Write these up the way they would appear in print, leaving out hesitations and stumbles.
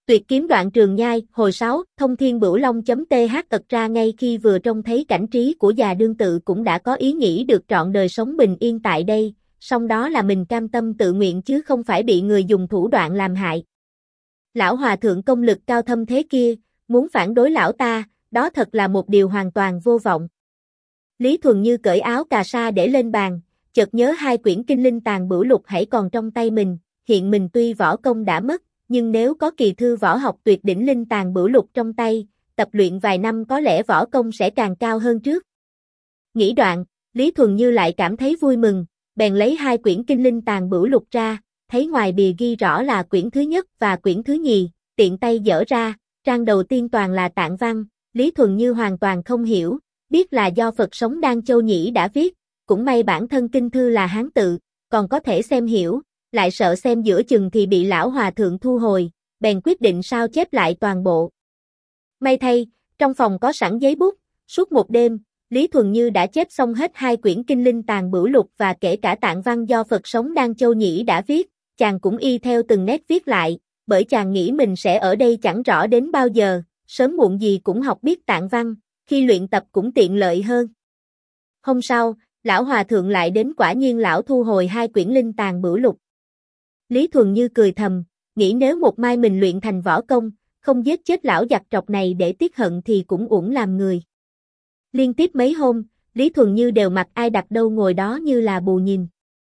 Tuyệt kiếm đoạn Trường Nhai, hồi 6, thông thiên bửu long.th ật ra ngay khi vừa trông thấy cảnh trí của già đương tự cũng đã có ý nghĩ được trọn đời sống bình yên tại đây, song đó là mình cam tâm tự nguyện chứ không phải bị người dùng thủ đoạn làm hại. Lão hòa thượng công lực cao thâm thế kia, muốn phản đối lão ta, đó thật là một điều hoàn toàn vô vọng. Lý Thuần Như cởi áo cà sa để lên bàn, chợt nhớ hai quyển kinh linh tàng bửu lục hãy còn trong tay mình, hiện mình tuy võ công đã mất, nhưng nếu có kỳ thư võ học tuyệt đỉnh linh tàng bửu lục trong tay, tập luyện vài năm có lẽ võ công sẽ càng cao hơn trước. Nghĩ đoạn, Lý Thuần Như lại cảm thấy vui mừng, bèn lấy hai quyển kinh linh tàng bửu lục ra, thấy ngoài bìa ghi rõ là quyển thứ nhất và quyển thứ nhì, tiện tay dở ra, trang đầu tiên toàn là tạng văn, Lý Thuần Như hoàn toàn không hiểu, biết là do Phật sống Đan Châu Nhĩ đã viết, cũng may bản thân kinh thư là Hán tự, còn có thể xem hiểu, lại sợ xem giữa chừng thì bị lão hòa thượng thu hồi, bèn quyết định sao chép lại toàn bộ. May thay, trong phòng có sẵn giấy bút, suốt một đêm, Lý Thuần Như đã chép xong hết hai quyển kinh linh tàng bửu lục và kể cả tạng văn do Phật sống Đan Châu Nhĩ đã viết, chàng cũng y theo từng nét viết lại, bởi chàng nghĩ mình sẽ ở đây chẳng rõ đến bao giờ, sớm muộn gì cũng học biết tạng văn, khi luyện tập cũng tiện lợi hơn. Hôm sau, lão hòa thượng lại đến, quả nhiên lão thu hồi hai quyển linh tàng bửu lục. Lý Thuần Như cười thầm, nghĩ nếu một mai mình luyện thành võ công, không giết chết lão giặc trọc này để tiếc hận thì cũng uổng làm người. Liên tiếp mấy hôm, Lý Thuần Như đều mặc ai đặt đâu ngồi đó như là bù nhìn.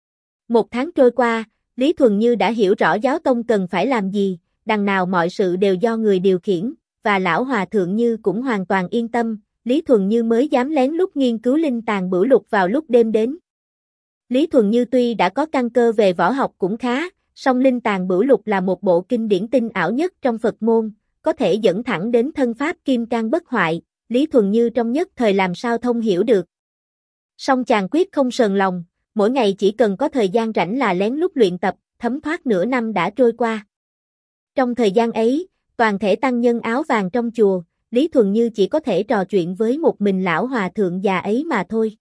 Một tháng trôi qua, Lý Thuần Như đã hiểu rõ giáo tông cần phải làm gì, đằng nào mọi sự đều do người điều khiển, và lão hòa thượng Như cũng hoàn toàn yên tâm, Lý Thuần Như mới dám lén lút nghiên cứu linh tàng bửu lục vào lúc đêm đến. Lý Thuần Như tuy đã có căn cơ về võ học cũng khá, song linh tàng bửu lục là một bộ kinh điển tinh ảo nhất trong Phật môn, có thể dẫn thẳng đến thân pháp kim cang bất hoại, Lý Thuần Như trong nhất thời làm sao thông hiểu được. Song chàng quyết không sờn lòng, mỗi ngày chỉ cần có thời gian rảnh là lén lút luyện tập, thấm thoát nửa năm đã trôi qua. Trong thời gian ấy, toàn thể tăng nhân áo vàng trong chùa, Lý Thuần Như chỉ có thể trò chuyện với một mình lão hòa thượng già ấy mà thôi.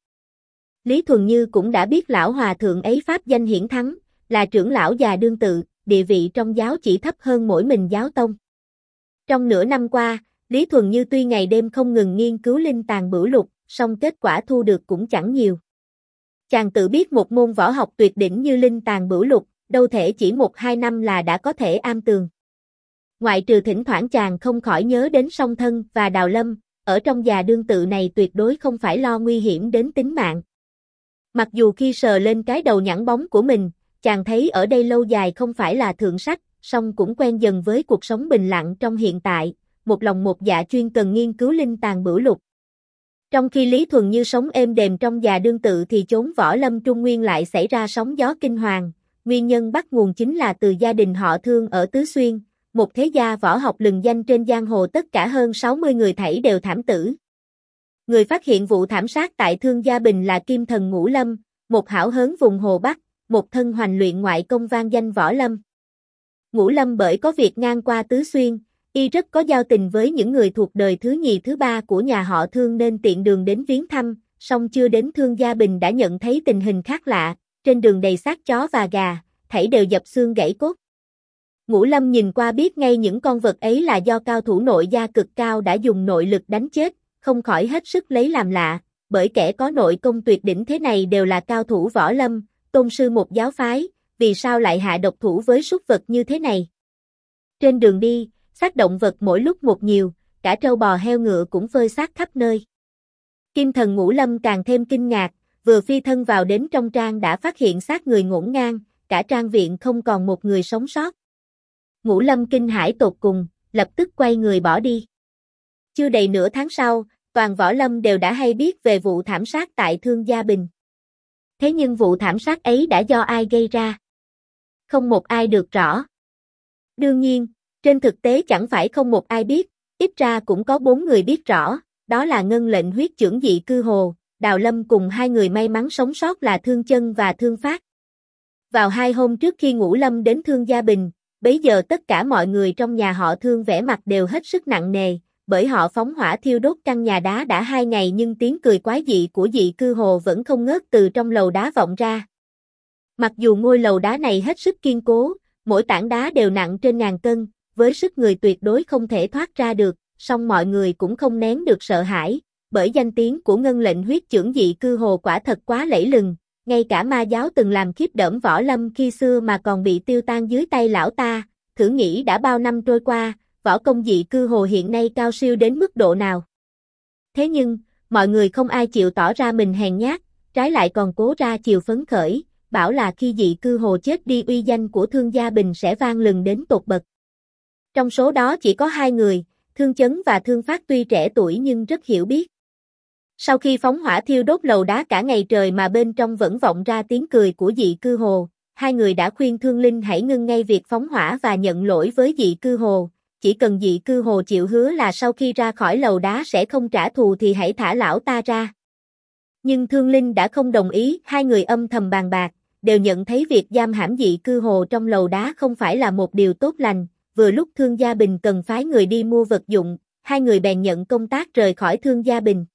Lý Thuần Như cũng đã biết lão hòa thượng ấy pháp danh hiển thắng, là trưởng lão già đương tự, địa vị trong giáo chỉ thấp hơn mỗi mình giáo tông. Trong nửa năm qua, Lý Thuần Như tuy ngày đêm không ngừng nghiên cứu linh tàng bửu lục, song kết quả thu được cũng chẳng nhiều. Chàng tự biết một môn võ học tuyệt đỉnh như linh tàng bửu lục, đâu thể chỉ 1-2 năm là đã có thể am tường. Ngoại trừ thỉnh thoảng chàng không khỏi nhớ đến Song Thân và Đào Lâm, ở trong già đương tự này tuyệt đối không phải lo nguy hiểm đến tính mạng. Mặc dù khi sờ lên cái đầu nhẵn bóng của mình, chàng thấy ở đây lâu dài không phải là thượng sách, song cũng quen dần với cuộc sống bình lặng trong hiện tại, một lòng một dạ chuyên cần nghiên cứu linh tàng bửu lục. Trong khi Lý Thuần Như sống êm đềm trong già đương tự thì chốn võ lâm Trung Nguyên lại xảy ra sóng gió kinh hoàng, nguyên nhân bắt nguồn chính là từ gia đình họ Thương ở Tứ Xuyên, một thế gia võ học lừng danh trên giang hồ, tất cả hơn 60 người thảy đều thảm tử. Người phát hiện vụ thảm sát tại Thương Gia Bình là Kim Thần Ngũ Lâm, một hảo hớn vùng Hồ Bắc, một thân hoành luyện ngoại công vang danh võ lâm. Ngũ Lâm bởi có việc ngang qua Tứ Xuyên, y rất có giao tình với những người thuộc đời thứ nhì thứ ba của nhà họ Thương nên tiện đường đến viếng thăm, song chưa đến Thương Gia Bình đã nhận thấy tình hình khác lạ, trên đường đầy xác chó và gà, thảy đều dập xương gãy cốt. Ngũ Lâm nhìn qua biết ngay những con vật ấy là do cao thủ nội gia cực cao đã dùng nội lực đánh chết, không khỏi hết sức lấy làm lạ, bởi kẻ có nội công tuyệt đỉnh thế này đều là cao thủ võ lâm, tôn sư một giáo phái, vì sao lại hạ độc thủ với súc vật như thế này? Trên đường đi, xác động vật mỗi lúc một nhiều, cả trâu bò heo ngựa cũng phơi xác khắp nơi. Kim Thần Ngũ Lâm càng thêm kinh ngạc, vừa phi thân vào đến trong trang đã phát hiện xác người ngổn ngang, cả trang viện không còn một người sống sót. Ngũ Lâm kinh hãi tột cùng, lập tức quay người bỏ đi. Chưa đầy nửa tháng sau, toàn võ lâm đều đã hay biết về vụ thảm sát tại Thương Gia Bình. Thế nhưng vụ thảm sát ấy đã do ai gây ra? Không một ai được rõ. Đương nhiên, trên thực tế chẳng phải không một ai biết, ít ra cũng có 4 người biết rõ, đó là Ngân Lệnh huyết chưởng Dị Cư Hồ, Đào Lâm cùng 2 người may mắn sống sót là Thương Chân và Thương Phát. Vào 2 hôm trước khi Ngũ Lâm đến Thương Gia Bình, bấy giờ tất cả mọi người trong nhà họ Thương vẻ mặt đều hết sức nặng nề, bởi họ phóng hỏa thiêu đốt căn nhà đá đã 2 ngày nhưng tiếng cười quái dị của Dị Cư Hồ vẫn không ngớt từ trong lầu đá vọng ra. Mặc dù ngôi lầu đá này hết sức kiên cố, mỗi tảng đá đều nặng trên ngàn cân, với sức người tuyệt đối không thể thoát ra được, song mọi người cũng không nén được sợ hãi, bởi danh tiếng của ngân lệnh huyết chưởng dị cư hồ quả thật quá lẫy lừng, ngay cả ma giáo từng làm khiếp đỡm võ lâm khi xưa mà còn bị tiêu tan dưới tay lão ta, thử nghĩ đã bao năm trôi qua, võ công dị cư hồ hiện nay cao siêu đến mức độ nào. Thế nhưng, mọi người không ai chịu tỏ ra mình hèn nhát, trái lại còn cố ra chiều phấn khởi, bảo là khi dị cư hồ chết đi uy danh của Thương Gia Bình sẽ vang lừng đến tột bậc. Trong số đó chỉ có 2 người, Thương Chấn và Thương Phát tuy trẻ tuổi nhưng rất hiểu biết. Sau khi phóng hỏa thiêu đốt lầu đá cả ngày trời mà bên trong vẫn vọng ra tiếng cười của dị cư hồ, 2 người đã khuyên Thương Linh hãy ngưng ngay việc phóng hỏa và nhận lỗi với dị cư hồ, chỉ cần dị cư hồ chịu hứa là sau khi ra khỏi lầu đá sẽ không trả thù thì hãy thả lão ta ra. Nhưng Thương Linh đã không đồng ý, 2 người âm thầm bàn bạc, đều nhận thấy việc giam hãm dị cư hồ trong lầu đá không phải là một điều tốt lành, vừa lúc Thương Gia Bình cần phái người đi mua vật dụng, 2 người bèn nhận công tác rời khỏi Thương Gia Bình.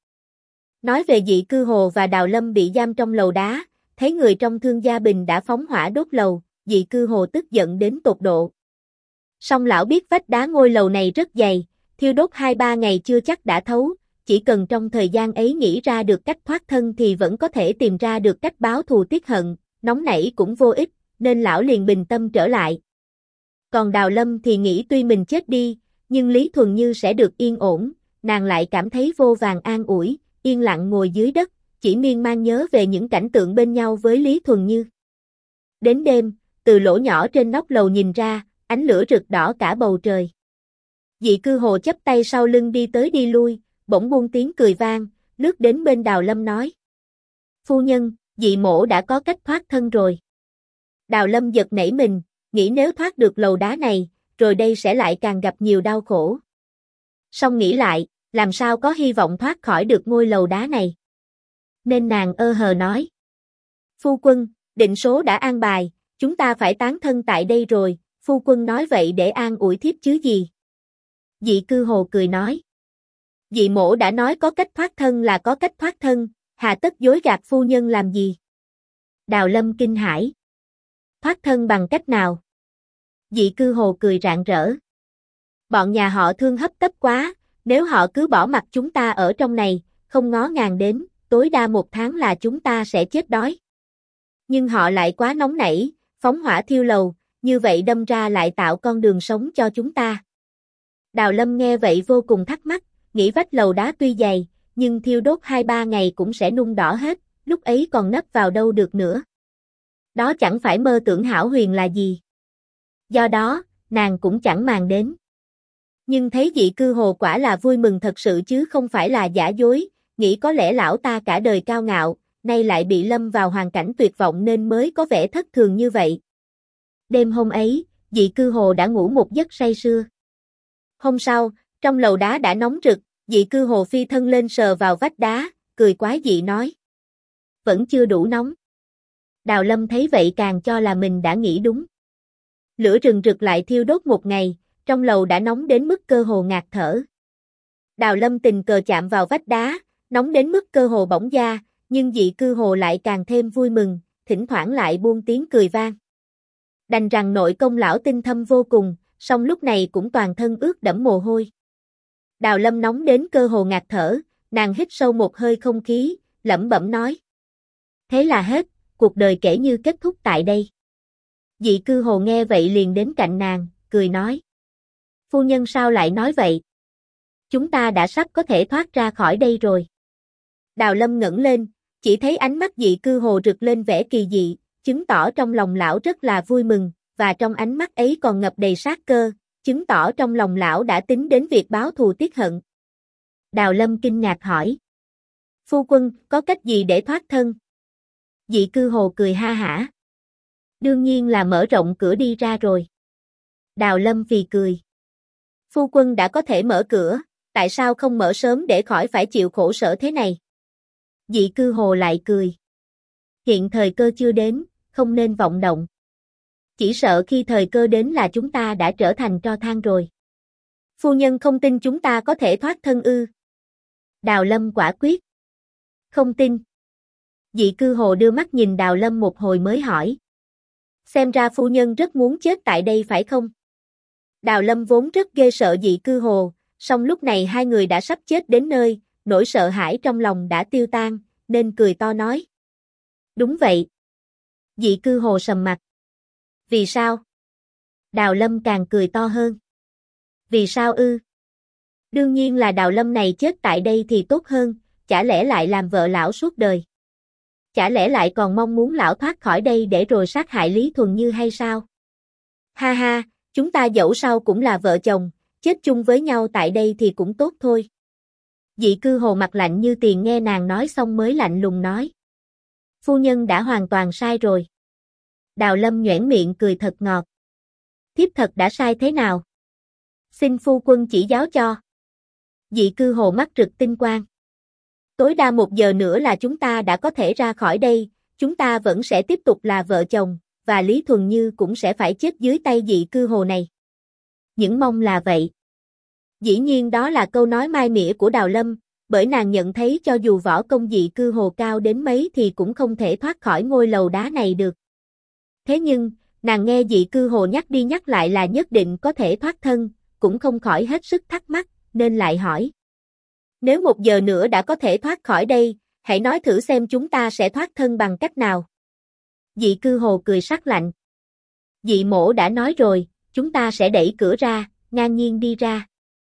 Nói về dị cư hồ và Đào Lâm bị giam trong lầu đá, thấy người trong Thương Gia Bình đã phóng hỏa đốt lầu, dị cư hồ tức giận đến tột độ. Song lão biết vách đá ngôi lầu này rất dày, thiêu đốt 2-3 ngày chưa chắc đã thấu, chỉ cần trong thời gian ấy nghĩ ra được cách thoát thân thì vẫn có thể tìm ra được cách báo thù tiết hận, nóng nảy cũng vô ích, nên lão liền bình tâm trở lại. Còn Đào Lâm thì nghĩ tuy mình chết đi, nhưng Lý Thuần Như sẽ được yên ổn, nàng lại cảm thấy vô vàn an ủi, yên lặng ngồi dưới đất, chỉ miên man nhớ về những cảnh tượng bên nhau với Lý Thuần Như. Đến đêm, từ lỗ nhỏ trên nóc lầu nhìn ra, ánh lửa rực đỏ cả bầu trời. Dị cư hồ chắp tay sau lưng đi tới đi lui, bỗng buông tiếng cười vang, lướt đến bên Đào Lâm nói. Phu nhân, dị mỗ đã có cách thoát thân rồi. Đào Lâm giật nảy mình, nghĩ nếu thoát được lầu đá này, rồi đây sẽ lại càng gặp nhiều đau khổ. Song nghĩ lại, làm sao có hy vọng thoát khỏi được ngôi lầu đá này. Nên nàng ơ hờ nói. Phu quân, định số đã an bài, chúng ta phải tán thân tại đây rồi, phu quân nói vậy để an ủi thiếp chứ gì. Dị cư hồ cười nói. Dị mỗ đã nói có cách thoát thân là có cách thoát thân, hà tất dối gạt phu nhân làm gì. Đào Lâm kinh hãi. Thoát thân bằng cách nào? Dị cư hồ cười rạng rỡ. Bọn nhà họ Thương hấp tấp quá, nếu họ cứ bỏ mặc chúng ta ở trong này, không ngó ngàng đến, tối đa 1 tháng là chúng ta sẽ chết đói. Nhưng họ lại quá nóng nảy, phóng hỏa thiêu lầu, như vậy đâm ra lại tạo con đường sống cho chúng ta. Đào Lâm nghe vậy vô cùng thắc mắc, nghĩ vách lầu đá tuy dày, nhưng thiêu đốt 2-3 ngày cũng sẽ nung đỏ hết, lúc ấy còn nấp vào đâu được nữa. Đó chẳng phải mơ tưởng hão huyền là gì. Do đó, nàng cũng chẳng màng đến. Nhưng thấy dị cư hồ quả là vui mừng thật sự chứ không phải là giả dối, nghĩ có lẽ lão ta cả đời cao ngạo, nay lại bị lâm vào hoàn cảnh tuyệt vọng nên mới có vẻ thất thường như vậy. Đêm hôm ấy, dị cư hồ đã ngủ một giấc say sưa. Hôm sau, trong lầu đá đã nóng rực, dị cư hồ phi thân lên sờ vào vách đá, cười quái dị nói. Vẫn chưa đủ nóng. Đào Lâm thấy vậy càng cho là mình đã nghĩ đúng. Lửa rừng rực lại thiêu đốt 1 ngày, trong lầu đã nóng đến mức cơ hồ ngạt thở. Đào Lâm tình cờ chạm vào vách đá, nóng đến mức cơ hồ bỏng da, nhưng dị cư hồ lại càng thêm vui mừng, thỉnh thoảng lại buông tiếng cười vang. Đành rằng nội công lão tinh thâm vô cùng, song lúc này cũng toàn thân ướt đẫm mồ hôi. Đào Lâm nóng đến cơ hồ ngạt thở, nàng hít sâu một hơi không khí, lẩm bẩm nói. Thế là hết, cuộc đời kể như kết thúc tại đây. Dị cư hồ nghe vậy liền đến cạnh nàng, cười nói. Phu nhân sao lại nói vậy? Chúng ta đã sắp có thể thoát ra khỏi đây rồi. Đào Lâm ngẩng lên, chỉ thấy ánh mắt dị cư hồ rực lên vẻ kỳ dị, chứng tỏ trong lòng lão rất là vui mừng, và trong ánh mắt ấy còn ngập đầy sát cơ, chứng tỏ trong lòng lão đã tính đến việc báo thù tiết hận. Đào Lâm kinh ngạc hỏi. Phu quân, có cách gì để thoát thân? Dị cư hồ cười ha hả. Đương nhiên là mở rộng cửa đi ra rồi. Đào Lâm phì cười. Phu quân đã có thể mở cửa, tại sao không mở sớm để khỏi phải chịu khổ sở thế này? Dị cư hồ lại cười. Hiện thời cơ chưa đến, không nên vọng động. Chỉ sợ khi thời cơ đến là chúng ta đã trở thành tro than rồi. Phu nhân không tin chúng ta có thể thoát thân ư? Đào Lâm quả quyết. Không tin. Dị cư hồ đưa mắt nhìn Đào Lâm một hồi mới hỏi. Xem ra phu nhân rất muốn chết tại đây phải không? Đào Lâm vốn rất ghê sợ Dị Cư Hồ, song lúc này hai người đã sắp chết đến nơi, nỗi sợ hãi trong lòng đã tiêu tan, nên cười to nói. Đúng vậy. Dị Cư Hồ sầm mặt. Vì sao? Đào Lâm càng cười to hơn. Vì sao ư? Đương nhiên là Đào Lâm này chết tại đây thì tốt hơn, chả lẽ lại làm vợ lão suốt đời? Chả lẽ lại còn mong muốn lão thoát khỏi đây để rồi sát hại Lý Thuần Như hay sao? Ha ha, chúng ta dẫu sao cũng là vợ chồng, chết chung với nhau tại đây thì cũng tốt thôi. Dị Cư Hồ mặt lạnh như tiền nghe nàng nói xong mới lạnh lùng nói. Phu nhân đã hoàn toàn sai rồi. Đào Lâm nhoẻn miệng cười thật ngọt. Thiếp thật đã sai thế nào? Xin phu quân chỉ giáo cho. Dị Cư Hồ mắt rực tinh quang. Tối đa 1 giờ nữa là chúng ta đã có thể ra khỏi đây, chúng ta vẫn sẽ tiếp tục là vợ chồng, và Lý Thuần Như cũng sẽ phải chết dưới tay Dị Cư Hồ này. Những mong là vậy. Dĩ nhiên đó là câu nói mai mỉa của Đào Lâm, bởi nàng nhận thấy cho dù võ công Dị Cư Hồ cao đến mấy thì cũng không thể thoát khỏi ngôi lầu đá này được. Thế nhưng, nàng nghe Dị Cư Hồ nhắc đi nhắc lại là nhất định có thể thoát thân, cũng không khỏi hết sức thắc mắc, nên lại hỏi. Nếu 1 giờ nữa đã có thể thoát khỏi đây, hãy nói thử xem chúng ta sẽ thoát thân bằng cách nào. Dị Cư Hồ cười sắc lạnh. Dị mỗ đã nói rồi, chúng ta sẽ đẩy cửa ra, ngang nhiên đi ra.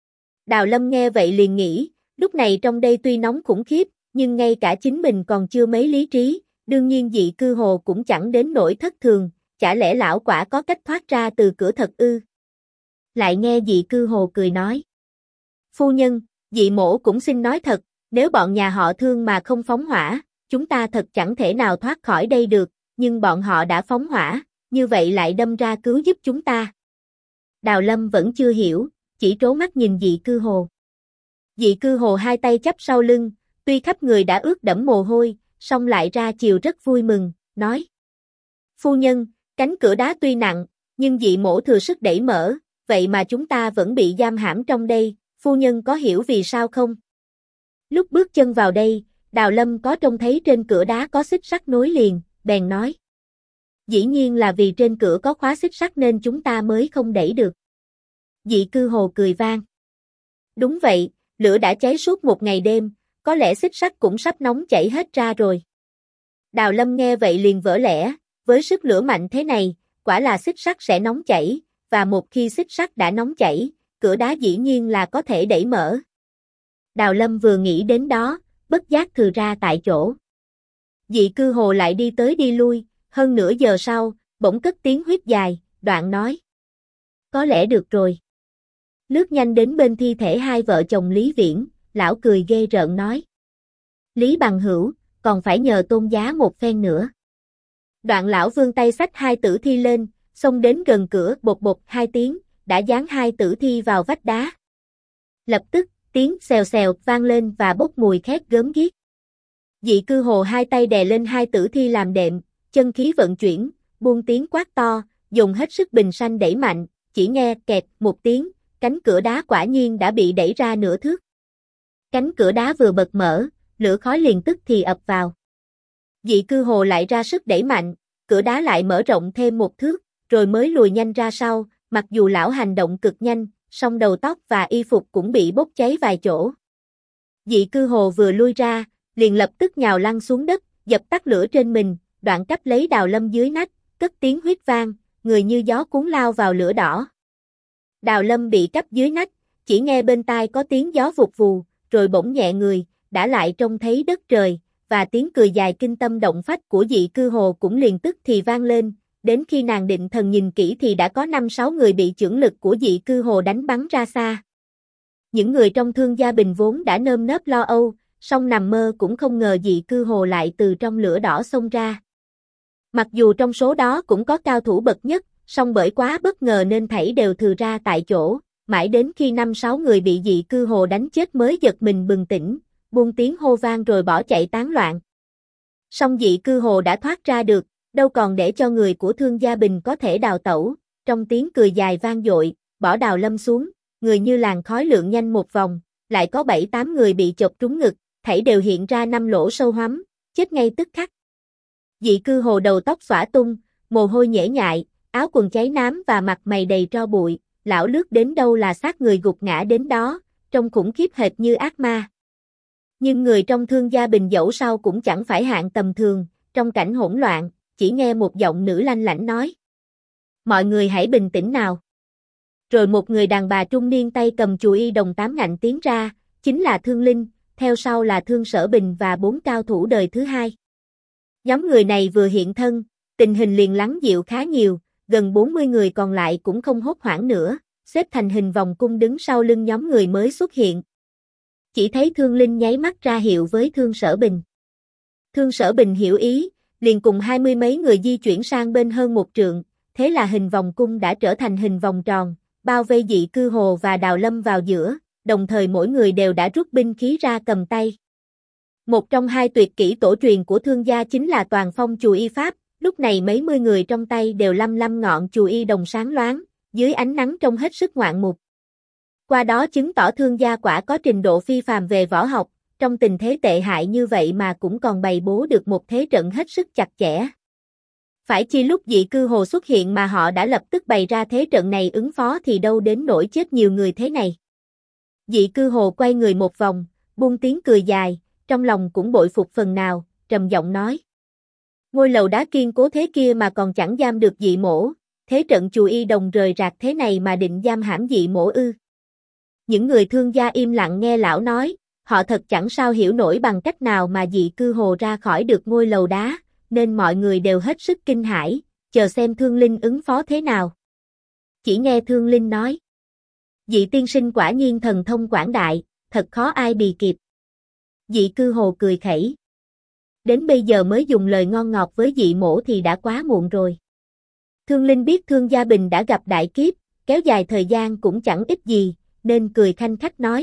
Đào Lâm nghe vậy liền nghĩ, lúc này trong đây tuy nóng khủng khiếp, nhưng ngay cả chính mình còn chưa mấy lý trí, đương nhiên Dị Cư Hồ cũng chẳng đến nỗi thất thường, chả lẽ lão quả có cách thoát ra từ cửa thật ư? Lại nghe Dị Cư Hồ cười nói. Phu nhân, Dị mỗ cũng xin nói thật, nếu bọn nhà họ Thương mà không phóng hỏa, chúng ta thật chẳng thể nào thoát khỏi đây được, nhưng bọn họ đã phóng hỏa, như vậy lại đâm ra cứu giúp chúng ta. Đào Lâm vẫn chưa hiểu, chỉ trố mắt nhìn Dị Cư Hồ. Dị Cư Hồ hai tay chắp sau lưng, tuy khắp người đã ướt đẫm mồ hôi, song lại ra chiều rất vui mừng, nói. Phu nhân, cánh cửa đá tuy nặng, nhưng Dị mỗ thừa sức đẩy mở, vậy mà chúng ta vẫn bị giam hãm trong đây, phu nhân có hiểu vì sao không? Lúc bước chân vào đây, Đào Lâm có trông thấy trên cửa đá có xích sắt nối liền, bèn nói. Dĩ nhiên là vì trên cửa có khóa xích sắt nên chúng ta mới không đẩy được. Dị Cư Hồ cười vang. Đúng vậy, lửa đã cháy suốt 1 ngày đêm, có lẽ xích sắt cũng sắp nóng chảy hết ra rồi. Đào Lâm nghe vậy liền vỡ lẽ, với sức lửa mạnh thế này, quả là xích sắt sẽ nóng chảy, và một khi xích sắt đã nóng chảy, cửa đá dĩ nhiên là có thể đẩy mở. Đào Lâm vừa nghĩ đến đó, bất giác thừ ra tại chỗ. Dị Cư Hồ lại đi tới đi lui, hơn nửa giờ sau, bỗng cất tiếng huýt dài, đoạn nói. Có lẽ được rồi. Lướt nhanh đến bên thi thể hai vợ chồng Lý Viễn, lão cười ghê rợn nói. Lý bằng hữu, còn phải nhờ tôn giá một phen nữa. Đoạn lão vươn tay xách hai tử thi lên, xông đến gần cửa bột bột 2 tiếng, đã dán hai tử thi vào vách đá. Lập tức, tiếng xèo xèo vang lên và bốc mùi khét gớm ghiếc. Dị Cư Hồ hai tay đè lên hai tử thi làm đệm, chân khí vận chuyển, buông tiếng quát to, dùng hết sức bình sanh đẩy mạnh, chỉ nghe kẹt một tiếng, cánh cửa đá quả nhiên đã bị đẩy ra nửa thước. Cánh cửa đá vừa bật mở, lửa khói liền tức thì ập vào. Dị Cư Hồ lại ra sức đẩy mạnh, cửa đá lại mở rộng thêm 1 thước, rồi mới lùi nhanh ra sau, mặc dù lão hành động cực nhanh, song đầu tóc và y phục cũng bị bốc cháy vài chỗ. Dị Cư Hồ vừa lui ra, liền lập tức nhào lăn xuống đất, dập tắt lửa trên mình, đoạn cắp lấy Đào Lâm dưới nách, cất tiếng huýt vang, người như gió cuốn lao vào lửa đỏ. Đào Lâm bị cắp dưới nách, chỉ nghe bên tai có tiếng gió vụt vù, rồi bỗng nhẹ người, đã lại trông thấy đất trời, và tiếng cười dài kinh tâm động phách của Dị Cư Hồ cũng liền tức thì vang lên, đến khi nàng định thần nhìn kỹ thì đã có 5-6 người bị chưởng lực của Dị Cư Hồ đánh bắn ra xa. Những người trong Thương Gia Bình vốn đã nơm nớp lo âu, song nằm mơ cũng không ngờ Dị Cư Hồ lại từ trong lửa đỏ xông ra. Mặc dù trong số đó cũng có cao thủ bậc nhất, song bởi quá bất ngờ nên thảy đều thừ ra tại chỗ, mãi đến khi 5-6 người bị Dị Cư Hồ đánh chết mới giật mình bừng tỉnh, buông tiếng hô vang rồi bỏ chạy tán loạn. Song Dị Cư Hồ đã thoát ra được, đâu còn để cho người của Thương Gia Bình có thể đào tẩu, trong tiếng cười dài vang dội, bỏ Đào Lâm xuống, người như làn khói lượn nhanh một vòng, lại có 7-8 người bị chộp trúng ngực, thảy đều hiện ra 5 lỗ sâu hoắm, chết ngay tức khắc. Dị Cư Hồ đầu tóc xõa tung, mồ hôi nhễ nhại, áo quần cháy nám và mặt mày đầy tro bụi, lão lướt đến đâu là xác người gục ngã đến đó, trông khủng khiếp hệt như ác ma. Nhưng người trong Thương Gia Bình dẫu sao cũng chẳng phải hạng tầm thường, trong cảnh hỗn loạn, chỉ nghe một giọng nữ lanh lảnh nói. Mọi người hãy bình tĩnh nào. Rồi một người đàn bà trung niên tay cầm chùy y đồng 8 ngạnh tiến ra, chính là Thương Linh, theo sau là Thương Sở Bình và 4 cao thủ đời thứ hai. Nhóm người này vừa hiện thân, tình hình liền lắng dịu khá nhiều, gần 40 người còn lại cũng không hốt hoảng nữa, xếp thành hình vòng cung đứng sau lưng nhóm người mới xuất hiện. Chỉ thấy Thương Linh nháy mắt ra hiệu với Thương Sở Bình. Thương Sở Bình hiểu ý, liền cùng 20 mấy người di chuyển sang bên hơn một trượng, thế là hình vòng cung đã trở thành hình vòng tròn, bao vây Dị Cư Hồ và Đào Lâm vào giữa, đồng thời mỗi người đều đã rút binh khí ra cầm tay. Một trong hai tuyệt kỹ tổ truyền của Thương gia chính là Toàn Phong chùy y pháp, lúc này mấy mươi người trong tay đều lăm ngọn chùy y đồng sáng loáng, dưới ánh nắng trông hết sức ngoạn mục. Qua đó chứng tỏ Thương gia quả có trình độ phi phàm về võ học, trong tình thế tệ hại như vậy mà cũng còn bày bố được một thế trận hết sức chặt chẽ. Phải chi lúc Dị Cư Hồ xuất hiện mà họ đã lập tức bày ra thế trận này ứng phó thì đâu đến nỗi chết nhiều người thế này. Dị Cư Hồ quay người một vòng, buông tiếng cười dài, trong lòng cũng bội phục phần nào, trầm giọng nói. Ngôi lầu đá kiên cố thế kia mà còn chẳng giam được Dị Mỗ, thế trận chùy y đồng rời rạc thế này mà định giam hãm Dị Mỗ ư. Những người Thương gia im lặng nghe lão nói, họ thật chẳng sao hiểu nổi bằng cách nào mà Dị Cư Hồ ra khỏi được ngôi lầu đá, nên mọi người đều hết sức kinh hãi, chờ xem Thương Linh ứng phó thế nào. Chỉ nghe Thương Linh nói. Dị tiên sinh quả nhiên thần thông quảng đại, thật khó ai bì kịp. Dị Cư Hồ cười khẩy. Đến bây giờ mới dùng lời ngon ngọt với Dị Mỗ thì đã quá muộn rồi. Thương Linh biết Thương Gia Bình đã gặp đại kiếp, kéo dài thời gian cũng chẳng ích gì, nên cười khanh khách nói.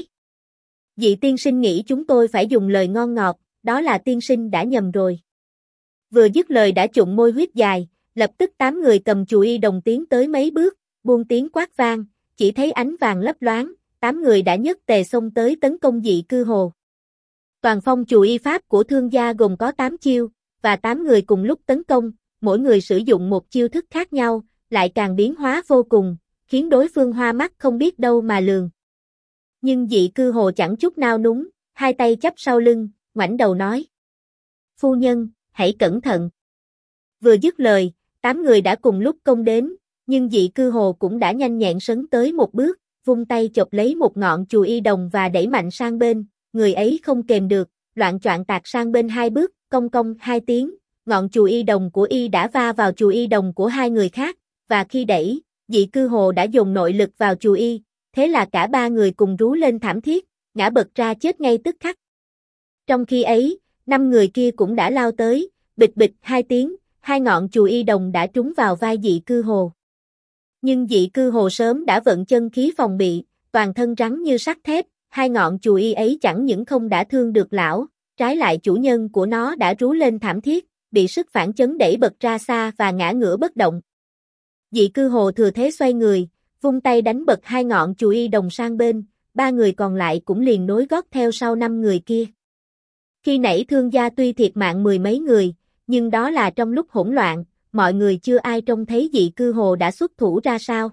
Dị tiên sinh nghĩ chúng tôi phải dùng lời ngon ngọt, đó là tiên sinh đã nhầm rồi. Vừa dứt lời đã trụng môi huyết dài, lập tức 8 người cầm chùy y đồng tiến tới mấy bước, buông tiếng quát vang, chỉ thấy ánh vàng lấp loáng, 8 người đã nhất tề xông tới tấn công Dị Cư Hồ. Toàn Phong chùy y pháp của Thương gia gồm có 8 chiêu, và 8 người cùng lúc tấn công, mỗi người sử dụng một chiêu thức khác nhau, lại càng biến hóa vô cùng, khiến đối phương hoa mắt không biết đâu mà lường. Nhưng Dị Cư Hồ chẳng chút nao núng, hai tay chắp sau lưng, ngoảnh đầu nói. Phu nhân, hãy cẩn thận. Vừa dứt lời, 8 người đã cùng lúc công đến, nhưng Dị Cư Hồ cũng đã nhanh nhẹn sấn tới một bước, vung tay chộp lấy một ngọn chùy y đồng và đẩy mạnh sang bên, người ấy không kềm được, loạng choạng tạt sang bên hai bước, cong cong hai tiếng, ngọn chùy y đồng của y đã va vào chùy y đồng của hai người khác, và khi đẩy, Dị Cư Hồ đã dồn nội lực vào chùy y, thế là cả ba người cùng rú lên thảm thiết, ngã bật ra chết ngay tức khắc. Trong khi ấy, 5 người kia cũng đã lao tới, bịch bịch hai tiếng, hai ngọn chùy y đồng đã trúng vào vai Dị Cư Hồ. Nhưng Dị Cư Hồ sớm đã vận chân khí phòng bị, toàn thân rắn như sắt thép, hai ngọn chùy y ấy chẳng những không đã thương được lão, trái lại chủ nhân của nó đã rú lên thảm thiết, bị sức phản chấn đẩy bật ra xa và ngã ngửa bất động. Dị Cư Hồ thừa thế xoay người, vung tay đánh bật hai ngọn chùy y đồng sang bên, ba người còn lại cũng liền nối gót theo sau 5 người kia. Khi nãy Thương gia tuy thiệt mạng 10 mấy người, nhưng đó là trong lúc hỗn loạn, mọi người chưa ai trông thấy Dị Cư Hồ đã xuất thủ ra sao.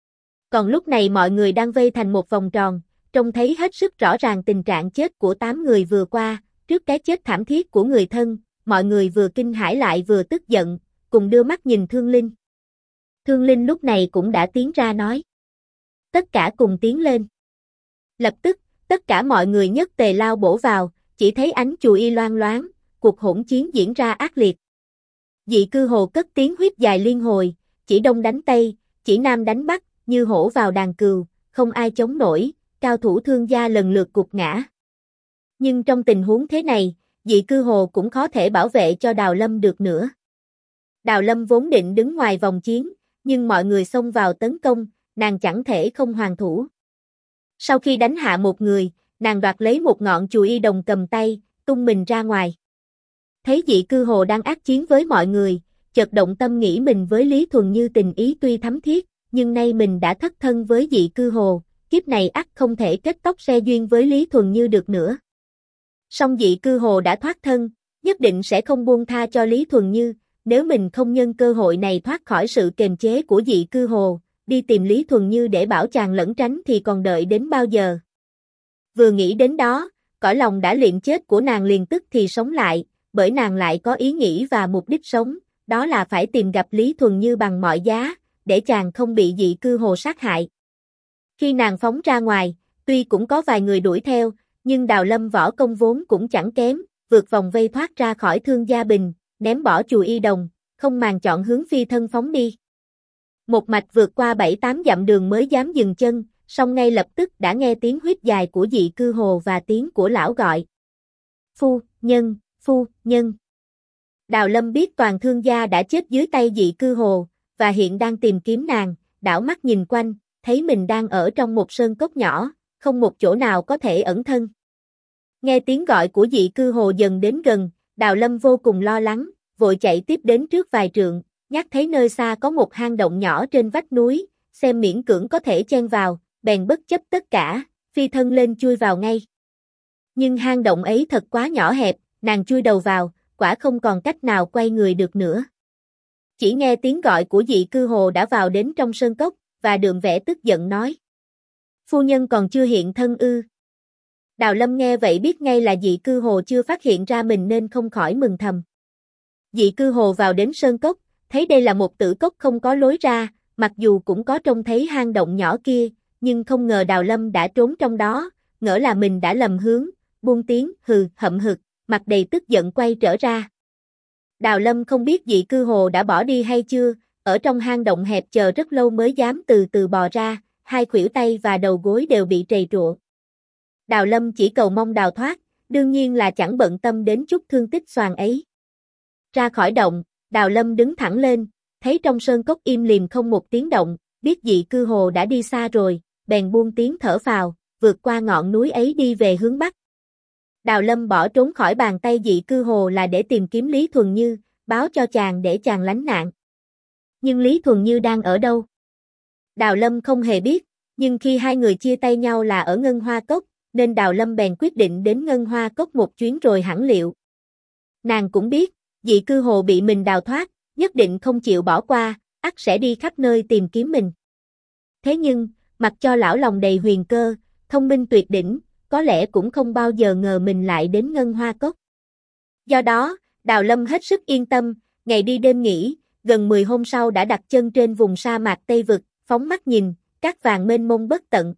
Còn lúc này mọi người đang vây thành một vòng tròn, trông thấy hết sức rõ ràng tình trạng chết của 8 người vừa qua, trước cái chết thảm thiết của người thân, mọi người vừa kinh hãi lại vừa tức giận, cùng đưa mắt nhìn Thương Linh. Thương Linh lúc này cũng đã tiến ra nói. Tất cả cùng tiến lên. Lập tức, tất cả mọi người nhất tề lao bổ vào, chỉ thấy ánh chùy y loang loáng, cuộc hỗn chiến diễn ra ác liệt. Dị Cư Hồ cất tiếng huyết dài liên hồi, chỉ đông đánh tây, chỉ nam đánh bắc, như hổ vào đàn cừu, không ai chống nổi, cao thủ Thương gia lần lượt gục ngã. Nhưng trong tình huống thế này, Dị Cư Hồ cũng khó thể bảo vệ cho Đào Lâm được nữa. Đào Lâm vốn định đứng ngoài vòng chiến, nhưng mọi người xông vào tấn công, nàng chẳng thể không hoàn thủ. Sau khi đánh hạ một người, nàng đoạt lấy một ngọn chùy y đồng cầm tay, tung mình ra ngoài. Thấy Dị Cư Hồ đang ác chiến với mọi người, chợt động tâm nghĩ mình với Lý Thuần Như tình ý tuy thắm thiết, nhưng nay mình đã thất thân với Dị Cư Hồ, kiếp này ắt không thể kết tóc xe duyên với Lý Thuần Như được nữa. Song Dị Cư Hồ đã thoát thân, nhất định sẽ không buông tha cho Lý Thuần Như, nếu mình không nhân cơ hội này thoát khỏi sự kềm chế của Dị Cư Hồ, đi tìm Lý Thuần Như để bảo chàng lẩn tránh thì còn đợi đến bao giờ. Vừa nghĩ đến đó, cõi lòng đã liệm chết của nàng liền tức thì sống lại, bởi nàng lại có ý nghĩ và mục đích sống, đó là phải tìm gặp Lý Thuần Như bằng mọi giá, để chàng không bị dị cư hồ sát hại. Khi nàng phóng ra ngoài, tuy cũng có vài người đuổi theo, nhưng Đào Lâm võ công vốn cũng chẳng kém, vượt vòng vây thoát ra khỏi Thương Gia Bình, ném bỏ Chùa Y Đồng, không màng chọn hướng phi thân phóng đi. Một mạch vượt qua 7-8 dặm đường mới dám dừng chân, song ngay lập tức đã nghe tiếng huýt dài của dị cư hồ và tiếng của lão gọi. Phu nhân, phu nhân. Đào Lâm biết toàn Thương gia đã chết dưới tay dị cư hồ, và hiện đang tìm kiếm nàng, đảo mắt nhìn quanh, thấy mình đang ở trong một sơn cốc nhỏ, không một chỗ nào có thể ẩn thân. Nghe tiếng gọi của dị cư hồ dần đến gần, Đào Lâm vô cùng lo lắng, vội chạy tiếp đến trước vài trượng, nhắc thấy nơi xa có một hang động nhỏ trên vách núi, xem miễn cưỡng có thể chen vào, bèn bất chấp tất cả, phi thân lên chui vào ngay. Nhưng hang động ấy thật quá nhỏ hẹp, nàng chui đầu vào, quả không còn cách nào quay người được nữa. Chỉ nghe tiếng gọi của dị cư hồ đã vào đến trong sơn cốc, và Đượm vẻ tức giận nói. Phu nhân còn chưa hiện thân ư? Đào Lâm nghe vậy biết ngay là dị cư hồ chưa phát hiện ra mình nên không khỏi mừng thầm. Dị cư hồ vào đến sơn cốc, thấy đây là một tử cốc không có lối ra, mặc dù cũng có trông thấy hang động nhỏ kia, nhưng không ngờ Đào Lâm đã trốn trong đó, ngỡ là mình đã lầm hướng, buông tiếng hừ hậm hực, mặt đầy tức giận quay trở ra. Đào Lâm không biết dị cư hồ đã bỏ đi hay chưa, ở trong hang động hẹp chờ rất lâu mới dám từ từ bò ra, hai khuỷu tay và đầu gối đều bị trầy trụa. Đào Lâm chỉ cầu mong đào thoát, đương nhiên là chẳng bận tâm đến chút thương tích xoàng ấy. Ra khỏi động, Đào Lâm đứng thẳng lên, thấy trong sơn cốc im lìm không một tiếng động, biết dị cư hồ đã đi xa rồi, bèn buông tiếng thở phào, vượt qua ngọn núi ấy đi về hướng bắc. Đào Lâm bỏ trốn khỏi bàn tay dị cư hồ là để tìm kiếm Lý Thuần Như, báo cho chàng để chàng lánh nạn. Nhưng Lý Thuần Như đang ở đâu? Đào Lâm không hề biết, nhưng khi hai người chia tay nhau là ở Ngân Hoa Cốc, nên Đào Lâm bèn quyết định đến Ngân Hoa Cốc một chuyến rồi hẳn liệu. Nàng cũng biết, dị cư hồ bị mình đào thoát, nhất định không chịu bỏ qua, ắt sẽ đi khắp nơi tìm kiếm mình. Thế nhưng, mặc cho lão lòng đầy huyền cơ, thông minh tuyệt đỉnh, có lẽ cũng không bao giờ ngờ mình lại đến Ngân Hoa Cốc. Do đó, Đào Lâm hết sức yên tâm, ngày đi đêm nghỉ, gần 10 hôm sau đã đặt chân trên vùng sa mạc Tây Vực, phóng mắt nhìn, cát vàng mênh mông bất tận.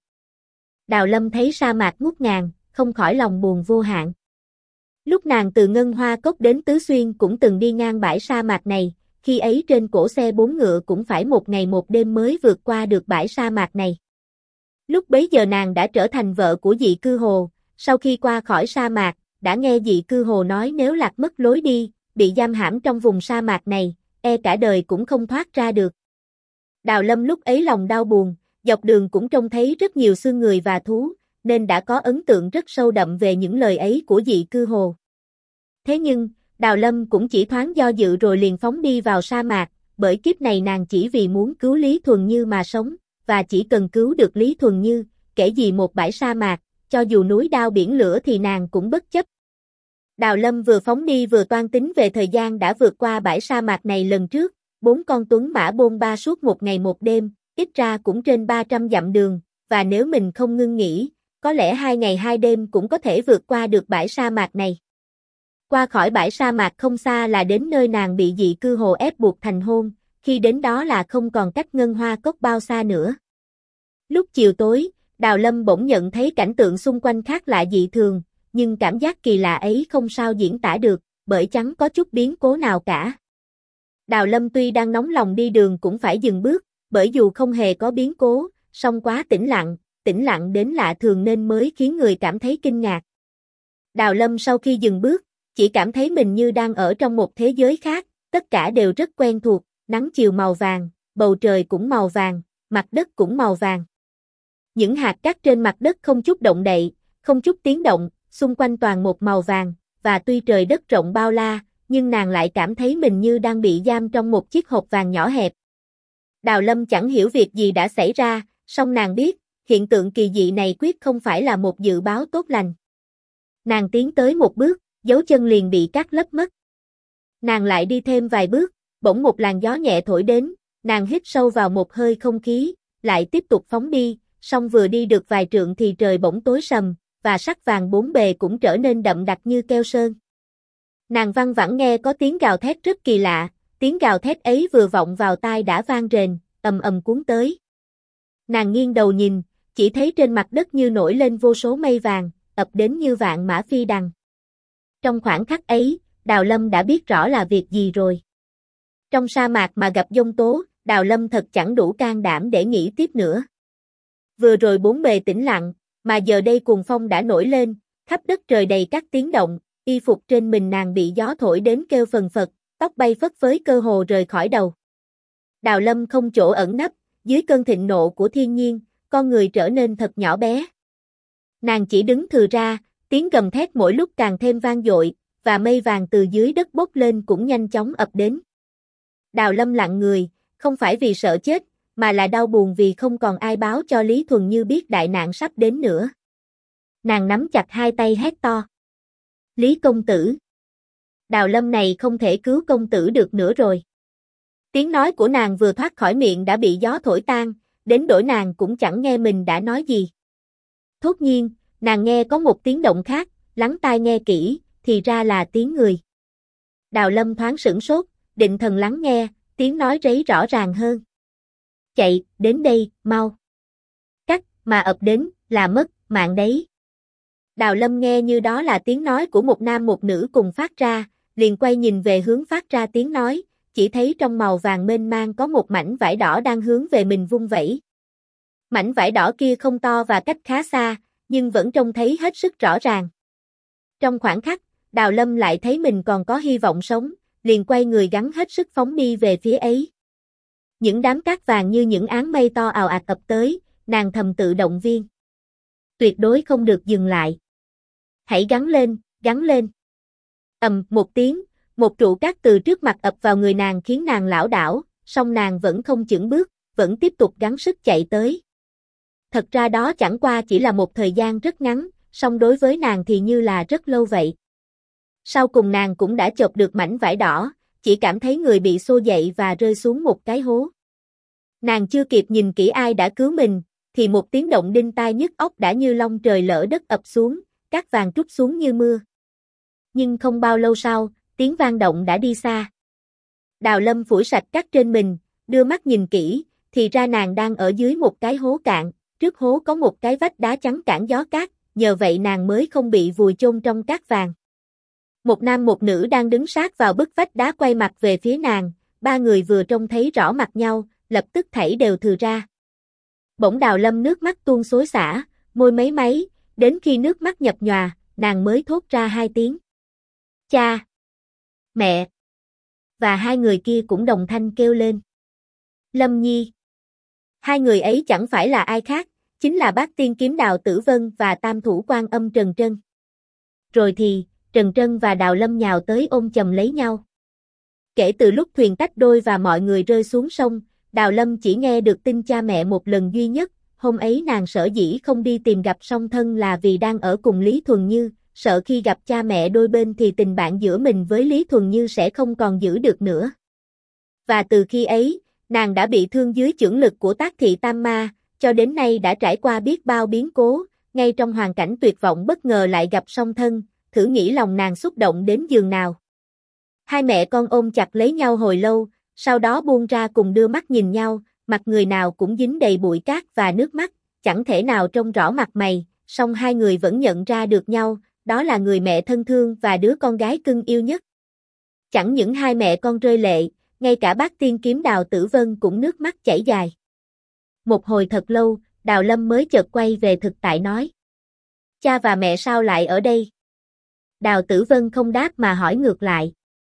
Đào Lâm thấy sa mạc ngút ngàn, không khỏi lòng buồn vô hạn. Lúc nàng từ Ngân Hoa Cốc đến Tứ Xuyên cũng từng đi ngang bãi sa mạc này, khi ấy trên cổ xe 4 ngựa cũng phải một ngày một đêm mới vượt qua được bãi sa mạc này. Lúc bấy giờ nàng đã trở thành vợ của dị cư hồ, sau khi qua khỏi sa mạc, đã nghe dị cư hồ nói nếu lạc mất lối đi, bị giam hãm trong vùng sa mạc này, e cả đời cũng không thoát ra được. Đào Lâm lúc ấy lòng đau buồn, dọc đường cũng trông thấy rất nhiều xương người và thú, nên đã có ấn tượng rất sâu đậm về những lời ấy của dị cư hồ. Thế nhưng, Đào Lâm cũng chỉ thoáng do dự rồi liền phóng đi vào sa mạc, bởi kiếp này nàng chỉ vì muốn cứu Lý Thuần Như mà sống, và chỉ cần cứu được Lý Thuần Như, kể gì một bãi sa mạc, cho dù núi đao biển lửa thì nàng cũng bất chấp. Đào Lâm vừa phóng đi vừa toan tính về thời gian đã vượt qua bãi sa mạc này lần trước, 4 con tuấn mã bôn ba suốt một ngày một đêm, ít ra cũng trên 300 dặm đường, và nếu mình không ngưng nghỉ, có lẽ 2 ngày 2 đêm cũng có thể vượt qua được bãi sa mạc này. Qua khỏi bãi sa mạc không xa là đến nơi nàng bị dị cư hồ ép buộc thành hôn, khi đến đó là không còn cách Ngân Hoa Cốc bao xa nữa. Lúc chiều tối, Đào Lâm bỗng nhận thấy cảnh tượng xung quanh khác lạ dị thường, nhưng cảm giác kỳ lạ ấy không sao diễn tả được, bởi chẳng có chút biến cố nào cả. Đào Lâm tuy đang nóng lòng đi đường cũng phải dừng bước, bởi dù không hề có biến cố, song quá tĩnh lặng đến lạ thường nên mới khiến người cảm thấy kinh ngạc. Đào Lâm sau khi dừng bước, chỉ cảm thấy mình như đang ở trong một thế giới khác, tất cả đều rất quen thuộc, nắng chiều màu vàng, bầu trời cũng màu vàng, mặt đất cũng màu vàng. Những hạt cát trên mặt đất không chút động đậy, không chút tiếng động, xung quanh toàn một màu vàng, và tuy trời đất rộng bao la, nhưng nàng lại cảm thấy mình như đang bị giam trong một chiếc hộp vàng nhỏ hẹp. Đào Lâm chẳng hiểu việc gì đã xảy ra, song nàng biết, hiện tượng kỳ dị này quyết không phải là một dự báo tốt lành. Nàng tiến tới một bước, dấu chân liền bị cát lấp mất. Nàng lại đi thêm vài bước, bỗng một làn gió nhẹ thổi đến, Nàng hít sâu vào một hơi không khí, lại tiếp tục phóng đi, song vừa đi được vài trượng thì trời bỗng tối sầm, và sắc vàng bốn bề cũng trở nên đậm đặc như keo sơn. Nàng văng vẳng nghe có tiếng gào thét rất kỳ lạ, tiếng gào thét ấy vừa vọng vào tai đã vang rền, ầm ầm cuốn tới. Nàng nghiêng đầu nhìn, chỉ thấy trên mặt đất như nổi lên vô số mây vàng, ập đến như vạn mã phi đằng. Trong khoảnh khắc ấy, Đào Lâm đã biết rõ là việc gì rồi. Trong sa mạc mà gặp giông tố, Đào Lâm thật chẳng đủ can đảm để nghĩ tiếp nữa. Vừa rồi bốn bề tĩnh lặng, mà giờ đây cuồng phong đã nổi lên, khắp đất trời đầy các tiếng động, y phục trên mình nàng bị gió thổi đến kêu phần phật, tóc bay phất phới cơ hồ rời khỏi đầu. Đào Lâm không chỗ ẩn nấp, dưới cơn thịnh nộ của thiên nhiên, con người trở nên thật nhỏ bé. Nàng chỉ đứng thừ ra, tiếng gầm thét mỗi lúc càng thêm vang dội, và mây vàng từ dưới đất bốc lên cũng nhanh chóng ập đến. Đào Lâm lặng người, không phải vì sợ chết, mà là đau buồn vì không còn ai báo cho Lý Thuần Như biết đại nạn sắp đến nữa. Nàng nắm chặt hai tay hét to. Lý công tử! Đào Lâm này không thể cứu công tử được nữa rồi. Tiếng nói của nàng vừa thoát khỏi miệng đã bị gió thổi tan, đến đổi nàng cũng chẳng nghe mình đã nói gì. Thốt nhiên, nàng nghe có một tiếng động khác, lắng tai nghe kỹ, thì ra là tiếng người. Đào Lâm thoáng sửng sốt, định thần lắng nghe, tiếng nói rấy rõ ràng hơn. Chạy, đến đây, mau. Cắt, mà ập đến, là mất, mạng đấy. Đào Lâm nghe như đó là tiếng nói của một nam một nữ cùng phát ra, liền quay nhìn về hướng phát ra tiếng nói, chỉ thấy trong màu vàng mênh mang có một mảnh vải đỏ đang hướng về mình vung vẩy. Mảnh vải đỏ kia không to và cách khá xa, nhưng vẫn trông thấy hết sức rõ ràng. Trong khoảnh khắc, Đào Lâm lại thấy mình còn có hy vọng sống, liền quay người gắng hết sức phóng đi về phía ấy. Những đám cát vàng như những áng mây to ào ạt ập tới, nàng thầm tự động viên. Tuyệt đối không được dừng lại. Hãy gắng lên, gắng lên. Một tiếng, một trụ cát từ trước mặt ập vào người nàng khiến nàng lảo đảo, song nàng vẫn không chững bước, vẫn tiếp tục gắng sức chạy tới. Thật ra đó chẳng qua chỉ là một thời gian rất ngắn, song đối với nàng thì như là rất lâu vậy. Sau cùng nàng cũng đã chộp được mảnh vải đỏ, chỉ cảm thấy người bị xô dậy và rơi xuống một cái hố. Nàng chưa kịp nhìn kỹ ai đã cứu mình, thì một tiếng động đinh tai nhức óc đã như long trời lỡ đất ập xuống, cát vàng trút xuống như mưa. Nhưng không bao lâu sau, tiếng vang động đã đi xa. Đào Lâm phủi sạch cát trên mình, đưa mắt nhìn kỹ, thì ra nàng đang ở dưới một cái hố cạn, trước hố có một cái vách đá chắn cản gió cát, nhờ vậy nàng mới không bị vùi chôn trong cát vàng. Một nam một nữ đang đứng sát vào bức vách đá quay mặt về phía nàng, ba người vừa trông thấy rõ mặt nhau, lập tức thảy đều thừ ra. Bỗng Đào Lâm nước mắt tuôn xối xả, môi méy máy, đến khi nước mắt nhập nhòa, nàng mới thốt ra hai tiếng. Cha! Mẹ! Và hai người kia cũng đồng thanh kêu lên. Lâm Nhi! Hai người ấy chẳng phải là ai khác, chính là Bát Tiên Kiếm Đào Tử Vân và Tam Thủ Quan Âm Trần Trân. Rồi thì, Trần Trân và Đào Lâm nhào tới ôm chầm lấy nhau. Kể từ lúc thuyền tách đôi và mọi người rơi xuống sông, Đào Lâm chỉ nghe được tin cha mẹ một lần duy nhất, hôm ấy nàng sở dĩ không đi tìm gặp song thân là vì đang ở cùng Lý Thuần Như, sợ khi gặp cha mẹ đôi bên thì tình bạn giữa mình với Lý Thuần Như sẽ không còn giữ được nữa. Và từ khi ấy, nàng đã bị thương dưới chưởng lực của Tác Thị Tam Ma, cho đến nay đã trải qua biết bao biến cố, ngay trong hoàn cảnh tuyệt vọng bất ngờ lại gặp song thân, thử nghĩ lòng nàng xúc động đến giường nào. Hai mẹ con ôm chặt lấy nhau hồi lâu, sau đó buông ra cùng đưa mắt nhìn nhau, mặt người nào cũng dính đầy bụi cát và nước mắt, chẳng thể nào trông rõ mặt mày, song hai người vẫn nhận ra được nhau, đó là người mẹ thân thương và đứa con gái cưng yêu nhất. Chẳng những hai mẹ con rơi lệ, ngay cả Bát Tiên Kiếm Đào Tử Vân cũng nước mắt chảy dài. Một hồi thật lâu, Đào Lâm mới chợt quay về thực tại nói. Cha và mẹ sao lại ở đây? Đào Tử Vân không đáp mà hỏi ngược lại.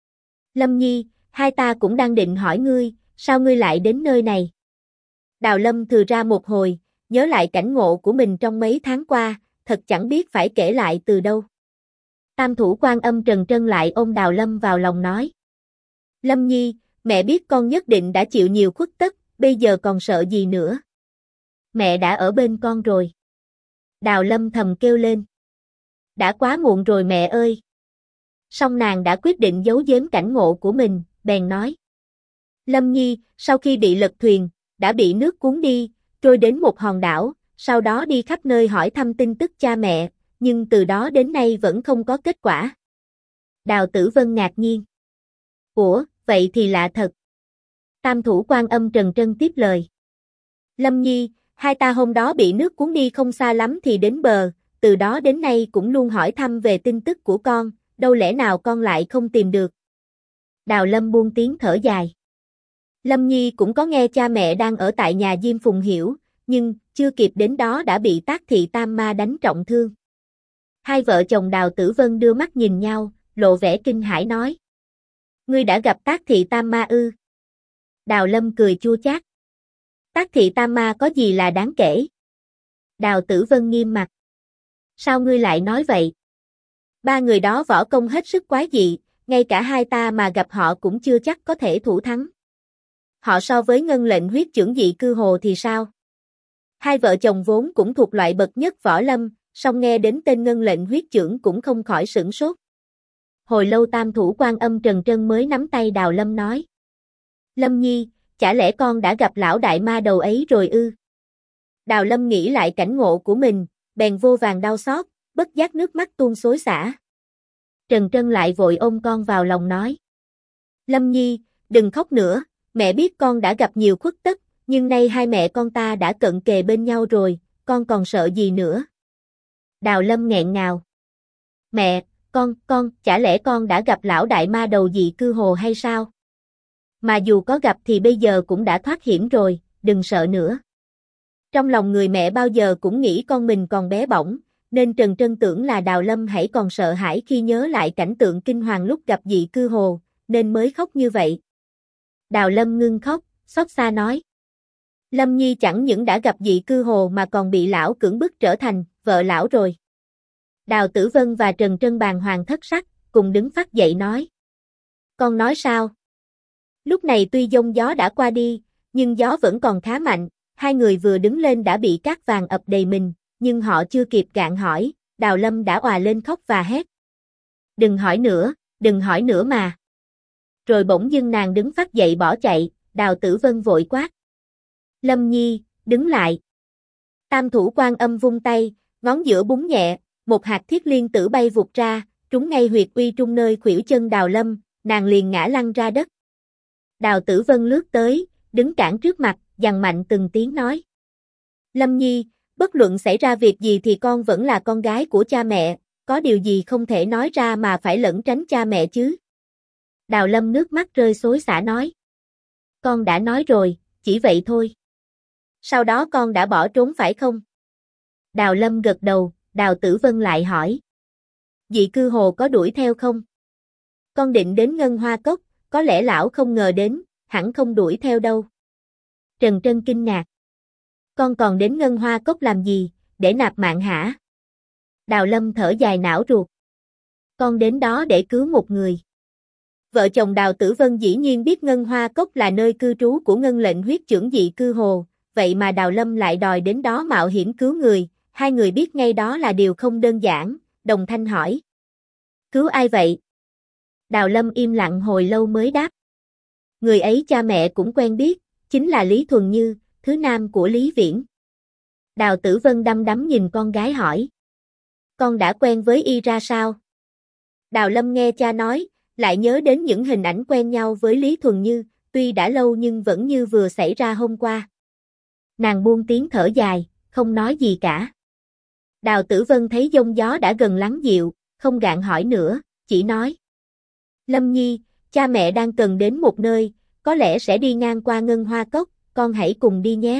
Lâm Nhi, hai ta cũng đang định hỏi ngươi, sao ngươi lại đến nơi này? Đào Lâm thừ ra một hồi, nhớ lại cảnh ngộ của mình trong mấy tháng qua, thật chẳng biết phải kể lại từ đâu. Tam Thủ Quan Âm Trần Trân lại ôm Đào Lâm vào lòng nói. Lâm Nhi, mẹ biết con nhất định đã chịu nhiều khuất tất, bây giờ còn sợ gì nữa? Mẹ đã ở bên con rồi. Đào Lâm thầm kêu lên. Đã quá muộn rồi mẹ ơi. Song nàng đã quyết định giấu giếm cảnh ngộ của mình, bèn nói. Lâm Nhi, sau khi bị lật thuyền, đã bị nước cuốn đi, trôi đến một hòn đảo, sau đó đi khắp nơi hỏi thăm tin tức cha mẹ, nhưng từ đó đến nay vẫn không có kết quả. Đào Tử Vân ngạc nhiên. Ủa, vậy thì lạ thật. Tam thủ Quan Âm Trần Trân tiếp lời. Lâm Nhi, hai ta hôm đó bị nước cuốn đi không xa lắm thì đến bờ, từ đó đến nay cũng luôn hỏi thăm về tin tức của con, đâu lẽ nào con lại không tìm được. Đào Lâm buông tiếng thở dài. Lâm Nhi cũng có nghe cha mẹ đang ở tại nhà Diêm Phùng Hiểu, nhưng chưa kịp đến đó đã bị Tác Thị Tam Ma đánh trọng thương. Hai vợ chồng Đào Tử Vân đưa mắt nhìn nhau, lộ vẻ kinh hãi nói. Ngươi đã gặp Tác Thị Tam Ma ư? Đào Lâm cười chua chát. Tác Thị Tam Ma có gì là đáng kể? Đào Tử Vân nghiêm mặt. Sao ngươi lại nói vậy? Ba người đó võ công hết sức quái dị, ngay cả hai ta mà gặp họ cũng chưa chắc có thể thủ thắng. Họ so với Ngân Lệnh Huyết Chưởng Dị Cư Hồ thì sao? Hai vợ chồng vốn cũng thuộc loại bậc nhất võ lâm, song nghe đến tên Ngân Lệnh Huyết Chưởng cũng không khỏi sửng sốt. Hồi lâu Tam thủ Quan Âm Trần Trân mới nắm tay Đào Lâm nói. Lâm Nhi, chả lẽ con đã gặp lão đại ma đầu ấy rồi ư? Đào Lâm nghĩ lại cảnh ngộ của mình, bèn vô vàn đau xót, bất giác nước mắt tuôn xối xả. Trần Trân lại vội ôm con vào lòng nói. Lâm Nhi, đừng khóc nữa, mẹ biết con đã gặp nhiều khuất tất, nhưng nay hai mẹ con ta đã cận kề bên nhau rồi, con còn sợ gì nữa? Đào Lâm nghẹn ngào. Mẹ, con, chả lẽ con đã gặp lão đại ma đầu Dị Cư Hồ hay sao? Mà dù có gặp thì bây giờ cũng đã thoát hiểm rồi, đừng sợ nữa. Trong lòng người mẹ bao giờ cũng nghĩ con mình còn bé bỏng, nên Trần Trân tưởng là Đào Lâm hãy còn sợ hãi khi nhớ lại cảnh tượng kinh hoàng lúc gặp Dị Cư Hồ, nên mới khóc như vậy. Đào Lâm ngưng khóc, xót xa nói. Lâm Nhi chẳng những đã gặp Dị Cư Hồ mà còn bị lão cưỡng bức trở thành vợ lão rồi. Đào Tử Vân và Trần Trân bàng hoàng thất sắc, cùng đứng phắt dậy nói. Con nói sao? Lúc này tuy giông gió đã qua đi, nhưng gió vẫn còn khá mạnh, hai người vừa đứng lên đã bị cát vàng ập đầy mình, nhưng họ chưa kịp gạn hỏi, Đào Lâm đã òa lên khóc và hét. Đừng hỏi nữa mà. Rồi bỗng dưng nàng đứng phắt dậy bỏ chạy, Đào Tử Vân vội quát. Lâm Nhi, đứng lại. Tam thủ Quan Âm vung tay, ngón giữa búng nhẹ, một hạt thiết liên tử bay vụt ra, trúng ngay huyệt uy trung nơi khuỷu chân Đào Lâm, nàng liền ngã lăn ra đất. Đào Tử Vân lướt tới, đứng cản trước mặt, dằn mạnh từng tiếng nói. Lâm Nhi, bất luận xảy ra việc gì thì con vẫn là con gái của cha mẹ, có điều gì không thể nói ra mà phải lẩn tránh cha mẹ chứ? Đào Lâm nước mắt rơi xối xả nói. Con đã nói rồi, chỉ vậy thôi. Sau đó con đã bỏ trốn phải không? Đào Lâm gật đầu, Đào Tử Vân lại hỏi. Dị Cư Hồ có đuổi theo không? Con định đến Ngân Hoa Cốc, có lẽ lão không ngờ đến, hẳn không đuổi theo đâu. Trần Trân kinh ngạc. Con còn đến Ngân Hoa Cốc làm gì, để nạp mạng hả? Đào Lâm thở dài não ruột. Con đến đó để cứu một người. Vợ chồng Đào Tử Vân dĩ nhiên biết Ngân Hoa Cốc là nơi cư trú của Ngân Lệnh Huyết Chưởng Dị Cư Hồ, vậy mà Đào Lâm lại đòi đến đó mạo hiểm cứu người, hai người biết ngay đó là điều không đơn giản, đồng thanh hỏi. Cứu ai vậy? Đào Lâm im lặng hồi lâu mới đáp. Người ấy cha mẹ cũng quen biết, chính là Lý Thuần Như, thứ nam của Lý Viễn. Đào Tử Vân đăm đắm nhìn con gái hỏi. Con đã quen với y ra sao? Đào Lâm nghe cha nói, lại nhớ đến những hình ảnh quen nhau với Lý Thuần Như, tuy đã lâu nhưng vẫn như vừa xảy ra hôm qua. Nàng buông tiếng thở dài, không nói gì cả. Đào Tử Vân thấy giông gió đã gần lắng dịu, không gạn hỏi nữa, chỉ nói. Lâm Nhi, cha mẹ đang cần đến một nơi, có lẽ sẽ đi ngang qua Ngân Hoa Cốc, con hãy cùng đi nhé.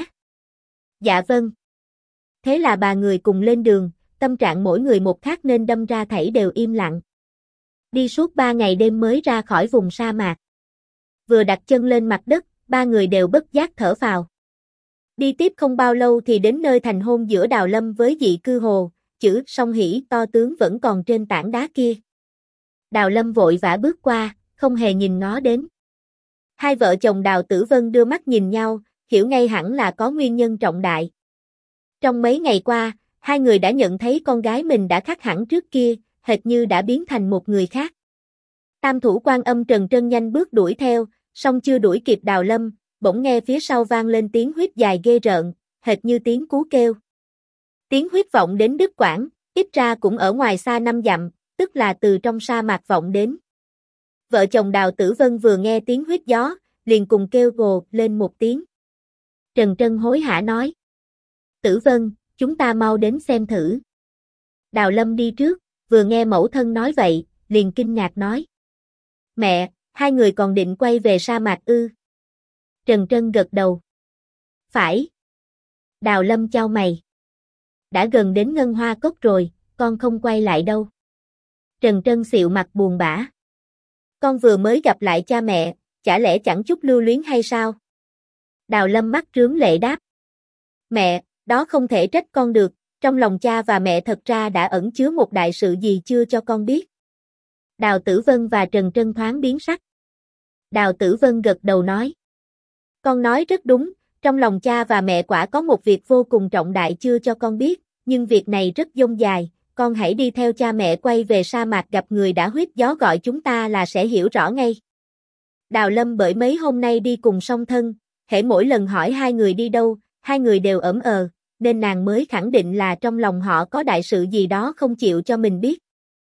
Dạ vâng. Thế là ba người cùng lên đường, tâm trạng mỗi người một khác nên đâm ra thảy đều im lặng. Đi suốt 3 ngày đêm mới ra khỏi vùng sa mạc. Vừa đặt chân lên mặt đất, ba người đều bất giác thở phào. Đi tiếp không bao lâu thì đến nơi thành hôn giữa Đào Lâm với Dị Cư Hồ, chữ song hỷ to tướng vẫn còn trên tảng đá kia. Đào Lâm vội vã bước qua, không hề nhìn ngó đến. Hai vợ chồng Đào Tử Vân đưa mắt nhìn nhau, hiểu ngay hẳn là có nguyên nhân trọng đại. Trong mấy ngày qua, hai người đã nhận thấy con gái mình đã khác hẳn trước kia, hệt như đã biến thành một người khác. Tam thủ Quan Âm Trần Trân nhanh bước đuổi theo, Song chưa đuổi kịp Đào Lâm, bỗng nghe phía sau vang lên tiếng huýt dài ghê rợn, hệt như tiếng cú kêu. Tiếng huýt vọng đến đứt quãng, ít ra cũng ở ngoài xa 5 dặm, tức là từ trong sa mạc vọng đến. Vợ chồng Đào Tử Vân vừa nghe tiếng huýt gió, liền cùng kêu gồ lên một tiếng. Trần Trân hối hả nói. Tử Vân, chúng ta mau đến xem thử. Đào Lâm đi trước, vừa nghe mẫu thân nói vậy, liền kinh ngạc nói. Mẹ, hai người còn định quay về sa mạc ư? Trần Trân gật đầu. Phải. Đào Lâm chau mày. Đã gần đến Ngân Hoa Cốc rồi, con không quay lại đâu. Trần Trân xịu mặt buồn bã. Con vừa mới gặp lại cha mẹ, chả lẽ chẳng chút lưu luyến hay sao? Đào Lâm mắt rướm lệ đáp. Mẹ, đó không thể trách con được, trong lòng cha và mẹ thật ra đã ẩn chứa một đại sự gì chưa cho con biết. Đào Tử Vân và Trần Trân thoáng biến sắc. Đào Tử Vân gật đầu nói. Con nói rất đúng, trong lòng cha và mẹ quả có một việc vô cùng trọng đại chưa cho con biết, nhưng việc này rất dông dài, con hãy đi theo cha mẹ quay về sa mạc gặp người đã huýt gió gọi chúng ta là sẽ hiểu rõ ngay. Đào Lâm bởi mấy hôm nay đi cùng song thân, hễ mỗi lần hỏi hai người đi đâu, hai người đều ỡm nên nàng mới khẳng định là trong lòng họ có đại sự gì đó không chịu cho mình biết.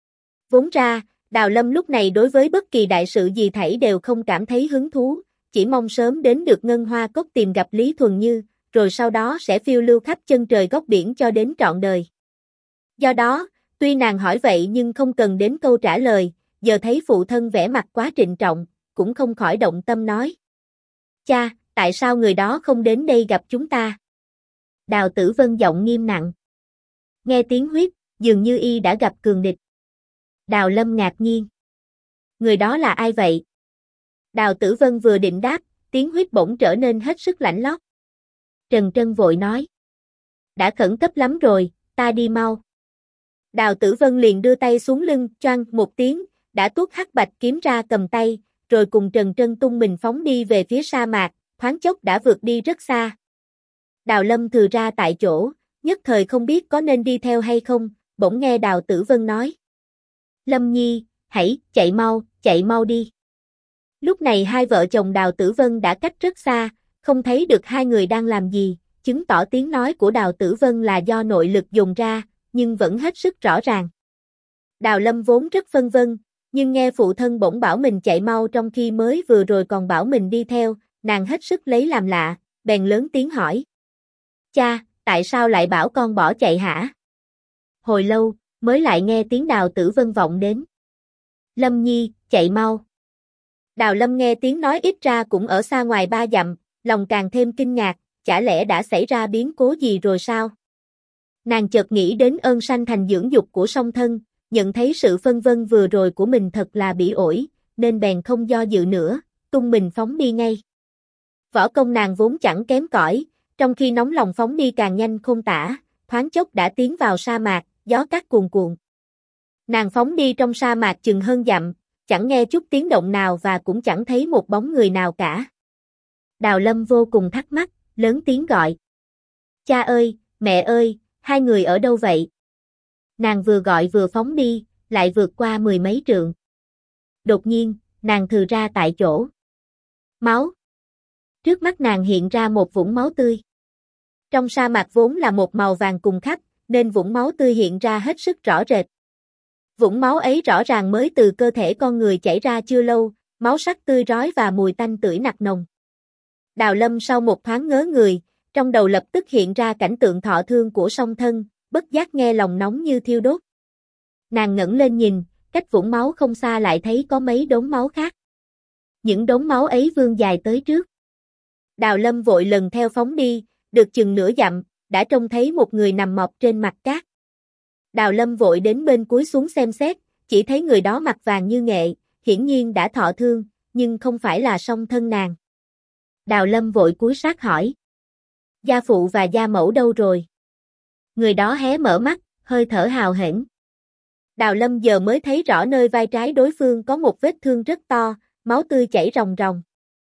Vốn ra, Đào Lâm lúc này đối với bất kỳ đại sự gì thảy đều không cảm thấy hứng thú, chỉ mong sớm đến được Ngân Hoa Cốc tìm gặp Lý Thuần Như, rồi sau đó sẽ phiêu lưu khắp chân trời góc biển cho đến trọn đời. Do đó, tuy nàng hỏi vậy nhưng không cần đến câu trả lời, giờ thấy phụ thân vẻ mặt quá trịnh trọng, cũng không khỏi động tâm nói. Cha, tại sao người đó không đến đây gặp chúng ta? Đào Tử Vân giọng nghiêm nặng. Nghe tiếng huýt, dường như y đã gặp cường địch. Đào Lâm ngạc nhiên. Người đó là ai vậy? Đào Tử Vân vừa định đáp, tiếng huýt bỗng trở nên hết sức lạnh lót. Trần Trân vội nói. Đã khẩn cấp lắm rồi, ta đi mau. Đào Tử Vân liền đưa tay xuống lưng, choang một tiếng, đã tuốt hắc bạch kiếm ra cầm tay, rồi cùng Trần Trân tung mình phóng đi về phía sa mạc, thoáng chốc đã vượt đi rất xa. Đào Lâm thừ ra tại chỗ, nhất thời không biết có nên đi theo hay không, bỗng nghe Đào Tử Vân nói. Lâm Nhi, hãy, chạy mau đi. Lúc này hai vợ chồng Đào Tử Vân đã cách rất xa, không thấy được hai người đang làm gì, chứng tỏ tiếng nói của Đào Tử Vân là do nội lực dùng ra, nhưng vẫn hết sức rõ ràng. Đào Lâm vốn rất phân vân, nhưng nghe phụ thân bỗng bảo mình chạy mau trong khi mới vừa rồi còn bảo mình đi theo, nàng hết sức lấy làm lạ, bèn lớn tiếng hỏi. Cha, tại sao lại bảo con bỏ chạy hả? Hồi lâu, mới lại nghe tiếng Đào Tử Vân vọng đến. Lâm Nhi, chạy mau. Đào Lâm nghe tiếng nói ít ra cũng ở xa ngoài 3 dặm, lòng càng thêm kinh ngạc, chả lẽ đã xảy ra biến cố gì rồi sao? Nàng chợt nghĩ đến ơn sanh thành dưỡng dục của song thân, nhận thấy sự phân vân vừa rồi của mình thật là bỉ ổi, nên bèn không do dự nữa, tung mình phóng đi ngay. Võ công nàng vốn chẳng kém cỏi, trong khi nóng lòng phóng đi càng nhanh không tả, thoáng chốc đã tiến vào sa mạc, gió cát cuồn cuộn. Nàng phóng đi trong sa mạc chừng hơn dặm, chẳng nghe chút tiếng động nào và cũng chẳng thấy một bóng người nào cả. Đào Lâm vô cùng thắc mắc, lớn tiếng gọi. Cha ơi, mẹ ơi, hai người ở đâu vậy? Nàng vừa gọi vừa phóng đi, lại vượt qua 10 mấy trượng. Đột nhiên, nàng thừ ra tại chỗ. Máu. Trước mắt nàng hiện ra một vũng máu tươi. Trong sa mạc vốn là một màu vàng cùng khắp, nên vũng máu tươi hiện ra hết sức rõ rệt. Vũng máu ấy rõ ràng mới từ cơ thể con người chảy ra chưa lâu, máu sắc tươi rói và mùi tanh tưởi nặc nồng. Đào Lâm sau một thoáng ngớ người, trong đầu lập tức hiện ra cảnh tượng thọ thương của song thân, bất giác nghe lòng nóng như thiêu đốt. Nàng ngẩng lên nhìn, cách vũng máu không xa lại thấy có mấy đốm máu khác. Những đốm máu ấy vươn dài tới trước. Đào Lâm vội lần theo phóng đi, được chừng nửa dặm, đã trông thấy một người nằm mọc trên mặt cát. Đào Lâm vội đến bên cúi xuống xem xét, chỉ thấy người đó mặt vàng như nghệ, hiển nhiên đã thọ thương, nhưng không phải là song thân nàng. Đào Lâm vội cúi sát hỏi. Gia phụ và gia mẫu đâu rồi? Người đó hé mở mắt, hơi thở hào hển. Đào Lâm giờ mới thấy rõ nơi vai trái đối phương có một vết thương rất to, máu tươi chảy ròng ròng.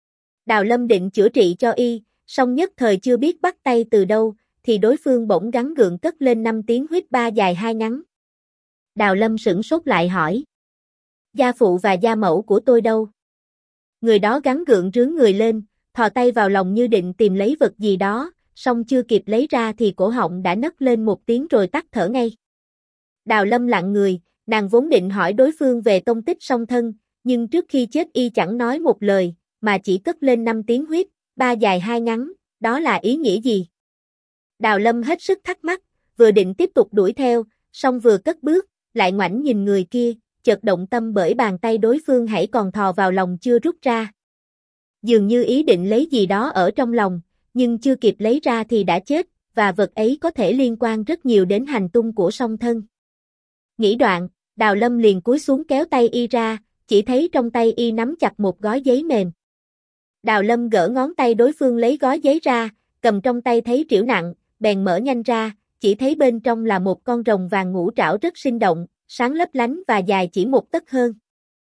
Đào Lâm định chữa trị cho y, song nhất thời chưa biết bắt tay từ đâu, thì đối phương bỗng gắng gượng cất lên 5 tiếng huýt 3 dài 2 ngắn. Đào Lâm sửng sốt lại hỏi. Gia phụ và gia mẫu của tôi đâu? Người đó gắng gượng rướn người lên, thò tay vào lòng như định tìm lấy vật gì đó, song chưa kịp lấy ra thì cổ họng đã nấc lên một tiếng rồi tắt thở ngay. Đào Lâm lặng người, nàng vốn định hỏi đối phương về tông tích song thân, nhưng trước khi chết y chẳng nói một lời, mà chỉ cất lên 5 tiếng huýt, 3 dài 2 ngắn, đó là ý nghĩa gì? Đào Lâm hết sức thắc mắc, vừa định tiếp tục đuổi theo, song vừa cất bước, lại ngoảnh nhìn người kia, chợt động tâm bởi bàn tay đối phương hãy còn thò vào lòng chưa rút ra. Dường như ý định lấy gì đó ở trong lòng, nhưng chưa kịp lấy ra thì đã chết, và vật ấy có thể liên quan rất nhiều đến hành tung của song thân. Nghĩ đoạn, Đào Lâm liền cúi xuống kéo tay y ra, chỉ thấy trong tay y nắm chặt một gói giấy mềm. Đào Lâm gỡ ngón tay đối phương lấy gói giấy ra, cầm trong tay thấy trĩu nặng, bèn mở nhanh ra, chỉ thấy bên trong là một con rồng vàng ngũ trảo rất sinh động, sáng lấp lánh và dài chỉ 1 tấc hơn.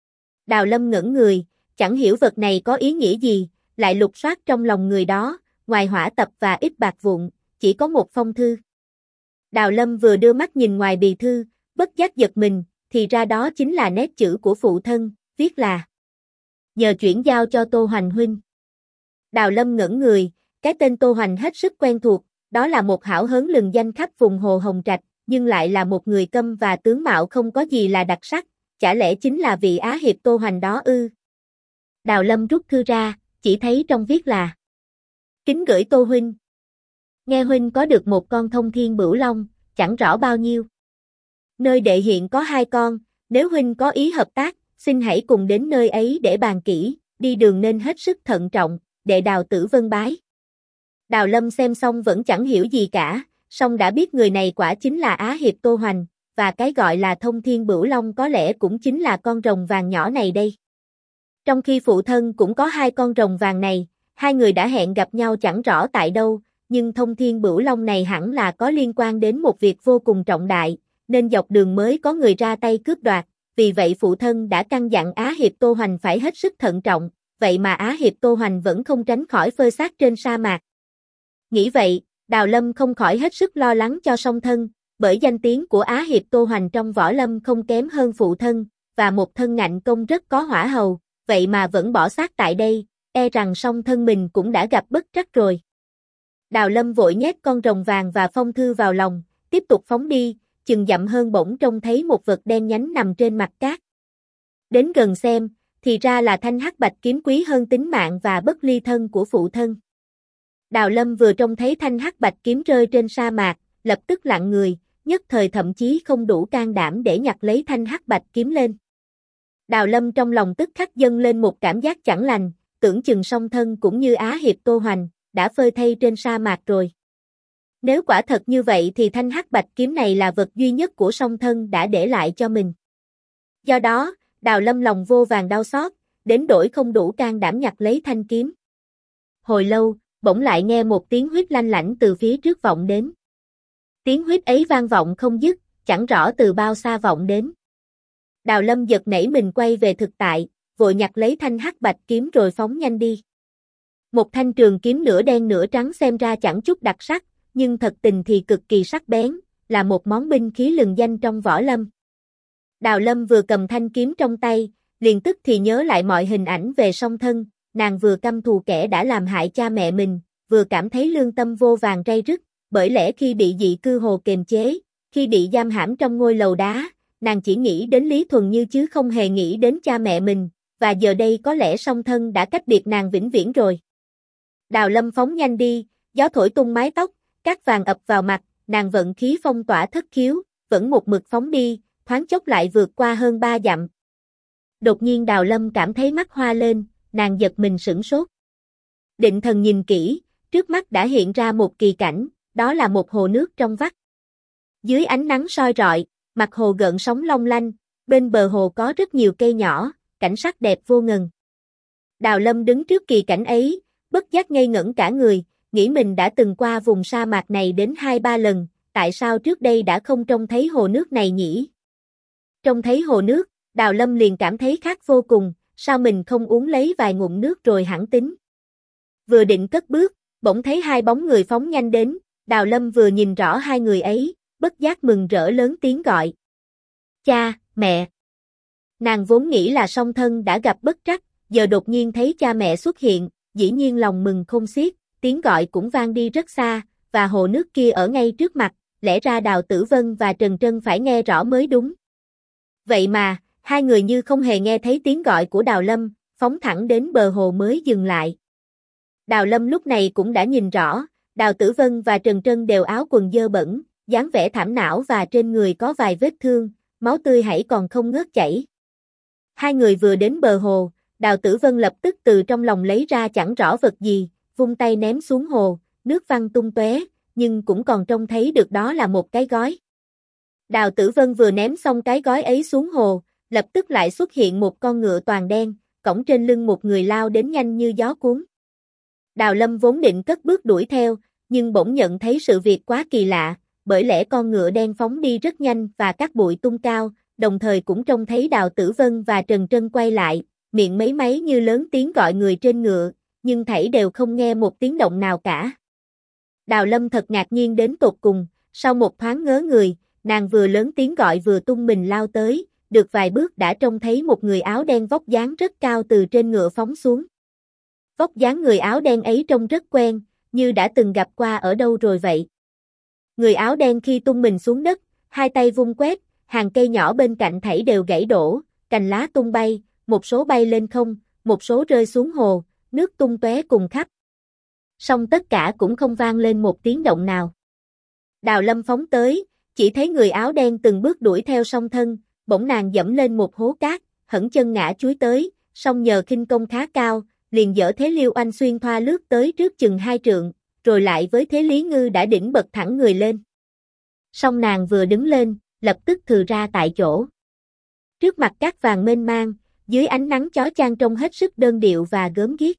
Đào Lâm ngẩn người, chẳng hiểu vật này có ý nghĩa gì, lại lục soát trong lòng người đó, ngoài hỏa tập và ít bạc vụn, chỉ có một phong thư. Đào Lâm vừa đưa mắt nhìn ngoài bì thư, bất giác giật mình, thì ra đó chính là nét chữ của phụ thân, viết là: nhờ chuyển giao cho Tô Hoành huynh. Đào Lâm ngẩn người, cái tên Tô Hoành hết sức quen thuộc, đó là một hảo hớn lừng danh khắp vùng Hồ Hồng Trạch, nhưng lại là một người câm và tướng mạo không có gì là đặc sắc, chả lẽ chính là vị Á Hiệp Tô Hoành đó ư? Đào Lâm rút thư ra, chỉ thấy trong viết là: kính gửi Tô huynh. Nghe huynh có được một con thông thiên bửu long, chẳng rõ bao nhiêu. Nơi đệ hiện có 2 con, nếu huynh có ý hợp tác, xin hãy cùng đến nơi ấy để bàn kỹ, đi đường nên hết sức thận trọng, đệ Đào Tử Vân bái. Đào Lâm xem xong vẫn chẳng hiểu gì cả, song đã biết người này quả chính là Á Hiệp Tô Hoành, và cái gọi là thông thiên bửu long có lẽ cũng chính là con rồng vàng nhỏ này đây. Trong khi phụ thân cũng có 2 con rồng vàng này, 2 người đã hẹn gặp nhau chẳng rõ tại đâu, nhưng thông thiên bửu long này hẳn là có liên quan đến một việc vô cùng trọng đại, nên dọc đường mới có người ra tay cướp đoạt, vì vậy phụ thân đã căn dặn Á Hiệp Tô Hoành phải hết sức thận trọng, vậy mà Á Hiệp Tô Hoành vẫn không tránh khỏi phơi xác trên sa mạc. Nghĩ vậy, Đào Lâm không khỏi hết sức lo lắng cho song thân, bởi danh tiếng của Á Hiệp Tô Hoành trong võ lâm không kém hơn phụ thân, và một thân ngạnh công rất có hỏa hầu, vậy mà vẫn bỏ xác tại đây, e rằng song thân mình cũng đã gặp bất trắc rồi. Đào Lâm vội nhét con rồng vàng và phong thư vào lòng, tiếp tục phóng đi, chừng dặm hơn bỗng trông thấy một vật đen nhánh nằm trên mặt cát. Đến gần xem, thì ra là thanh hắc bạch kiếm quý hơn tính mạng và bất ly thân của phụ thân. Đào Lâm vừa trông thấy thanh hắc bạch kiếm rơi trên sa mạc, lập tức lặng người, nhất thời thậm chí không đủ can đảm để nhặt lấy thanh hắc bạch kiếm lên. Đào Lâm trong lòng tức khắc dâng lên một cảm giác chẳng lành, tưởng chừng song thân cũng như Á Hiệp Tô Hoành, đã phơi thây trên sa mạc rồi. Nếu quả thật như vậy thì thanh hắc bạch kiếm này là vật duy nhất của song thân đã để lại cho mình. Do đó, Đào Lâm lòng vô vàn đau xót, đến đổi không đủ can đảm nhặt lấy thanh kiếm. Hồi lâu, bỗng lại nghe một tiếng huýt lanh lảnh từ phía trước vọng đến. Tiếng huýt ấy vang vọng không dứt, chẳng rõ từ bao xa vọng đến. Đào Lâm giật nảy mình quay về thực tại, vội nhặt lấy thanh hắc bạch kiếm rồi phóng nhanh đi. Một thanh trường kiếm nửa đen nửa trắng xem ra chẳng chút đặc sắc, nhưng thật tình thì cực kỳ sắc bén, là một món binh khí lừng danh trong võ lâm. Đào Lâm vừa cầm thanh kiếm trong tay, liền tức thì nhớ lại mọi hình ảnh về song thân, nàng vừa căm thù kẻ đã làm hại cha mẹ mình, vừa cảm thấy lương tâm vô vàn ray rứt, bởi lẽ khi bị dị cư hồ kềm chế, khi bị giam hãm trong ngôi lầu đá, nàng chỉ nghĩ đến Lý Thuần Như chứ không hề nghĩ đến cha mẹ mình, và giờ đây có lẽ song thân đã cách biệt nàng vĩnh viễn rồi. Đào Lâm phóng nhanh đi, gió thổi tung mái tóc, cát vàng ập vào mặt, nàng vận khí phong tỏa thất khiếu, vẫn một mực phóng đi, thoáng chốc lại vượt qua hơn 3 dặm. Đột nhiên Đào Lâm cảm thấy mắt hoa lên, nàng giật mình sửng sốt. Định thần nhìn kỹ, trước mắt đã hiện ra một kỳ cảnh, đó là một hồ nước trong vắt. Dưới ánh nắng soi rọi, mặt hồ gợn sóng long lanh, bên bờ hồ có rất nhiều cây nhỏ, cảnh sắc đẹp vô ngần. Đào Lâm đứng trước kỳ cảnh ấy, bất giác ngây ngẩn cả người, nghĩ mình đã từng qua vùng sa mạc này đến 2-3 lần, tại sao trước đây đã không trông thấy hồ nước này nhỉ? Trông thấy hồ nước, Đào Lâm liền cảm thấy khát vô cùng, sao mình không uống lấy vài ngụm nước rồi hẳn tính. Vừa định cất bước, bỗng thấy 2 bóng người phóng nhanh đến, Đào Lâm vừa nhìn rõ 2 người ấy, bất giác mừng rỡ lớn tiếng gọi. Cha, mẹ! Nàng vốn nghĩ là song thân đã gặp bất trắc, giờ đột nhiên thấy cha mẹ xuất hiện, dĩ nhiên lòng mừng khôn xiết, tiếng gọi cũng vang đi rất xa, và hồ nước kia ở ngay trước mặt, lẽ ra Đào Tử Vân và Trần Trân phải nghe rõ mới đúng. Vậy mà, hai người như không hề nghe thấy tiếng gọi của Đào Lâm, phóng thẳng đến bờ hồ mới dừng lại. Đào Lâm lúc này cũng đã nhìn rõ, Đào Tử Vân và Trần Trân đều áo quần dơ bẩn, dáng vẻ thảm não và trên người có vài vết thương, máu tươi hãy còn không ngớt chảy. Hai người vừa đến bờ hồ, Đào Tử Vân lập tức từ trong lòng lấy ra chẳng rõ vật gì, vung tay ném xuống hồ, nước văng tung tóe, nhưng cũng còn trông thấy được đó là một cái gói. Đào Tử Vân vừa ném xong cái gói ấy xuống hồ, lập tức lại xuất hiện một con ngựa toàn đen, cõng trên lưng một người lao đến nhanh như gió cuốn. Đào Lâm vốn định cất bước đuổi theo, nhưng bỗng nhận thấy sự việc quá kỳ lạ, bởi lẽ con ngựa đen phóng đi rất nhanh và cát bụi tung cao, đồng thời cũng trông thấy Đào Tử Vân và Trần Trân quay lại, miệng mấy máy như lớn tiếng gọi người trên ngựa, nhưng thảy đều không nghe một tiếng động nào cả. Đào Lâm thật ngạc nhiên đến tột cùng, sau một thoáng ngớ người, nàng vừa lớn tiếng gọi vừa tung mình lao tới, được vài bước đã trông thấy một người áo đen vóc dáng rất cao từ trên ngựa phóng xuống. Vóc dáng người áo đen ấy trông rất quen, như đã từng gặp qua ở đâu rồi vậy. Người áo đen khi tung mình xuống đất, hai tay vung quét, hàng cây nhỏ bên cạnh thảy đều gãy đổ, cành lá tung bay, một số bay lên không, một số rơi xuống hồ, nước tung tóe cùng khắp. Song tất cả cũng không vang lên một tiếng động nào. Đào Lâm phóng tới, chỉ thấy người áo đen từng bước đuổi theo song thân, bỗng nàng dẫm lên một hố cát, hẫng chân ngã chúi tới, song nhờ khinh công khá cao, liền dở thế liêu oanh xuyên thoa lướt tới trước chừng 2 trượng, rồi lại với thế Lý Ngư đã đỉnh bật thẳng người lên. Song nàng vừa đứng lên, lập tức thừ ra tại chỗ. Trước mặt cát vàng mênh mang, dưới ánh nắng chói chang trông hết sức đơn điệu và gớm ghiếc.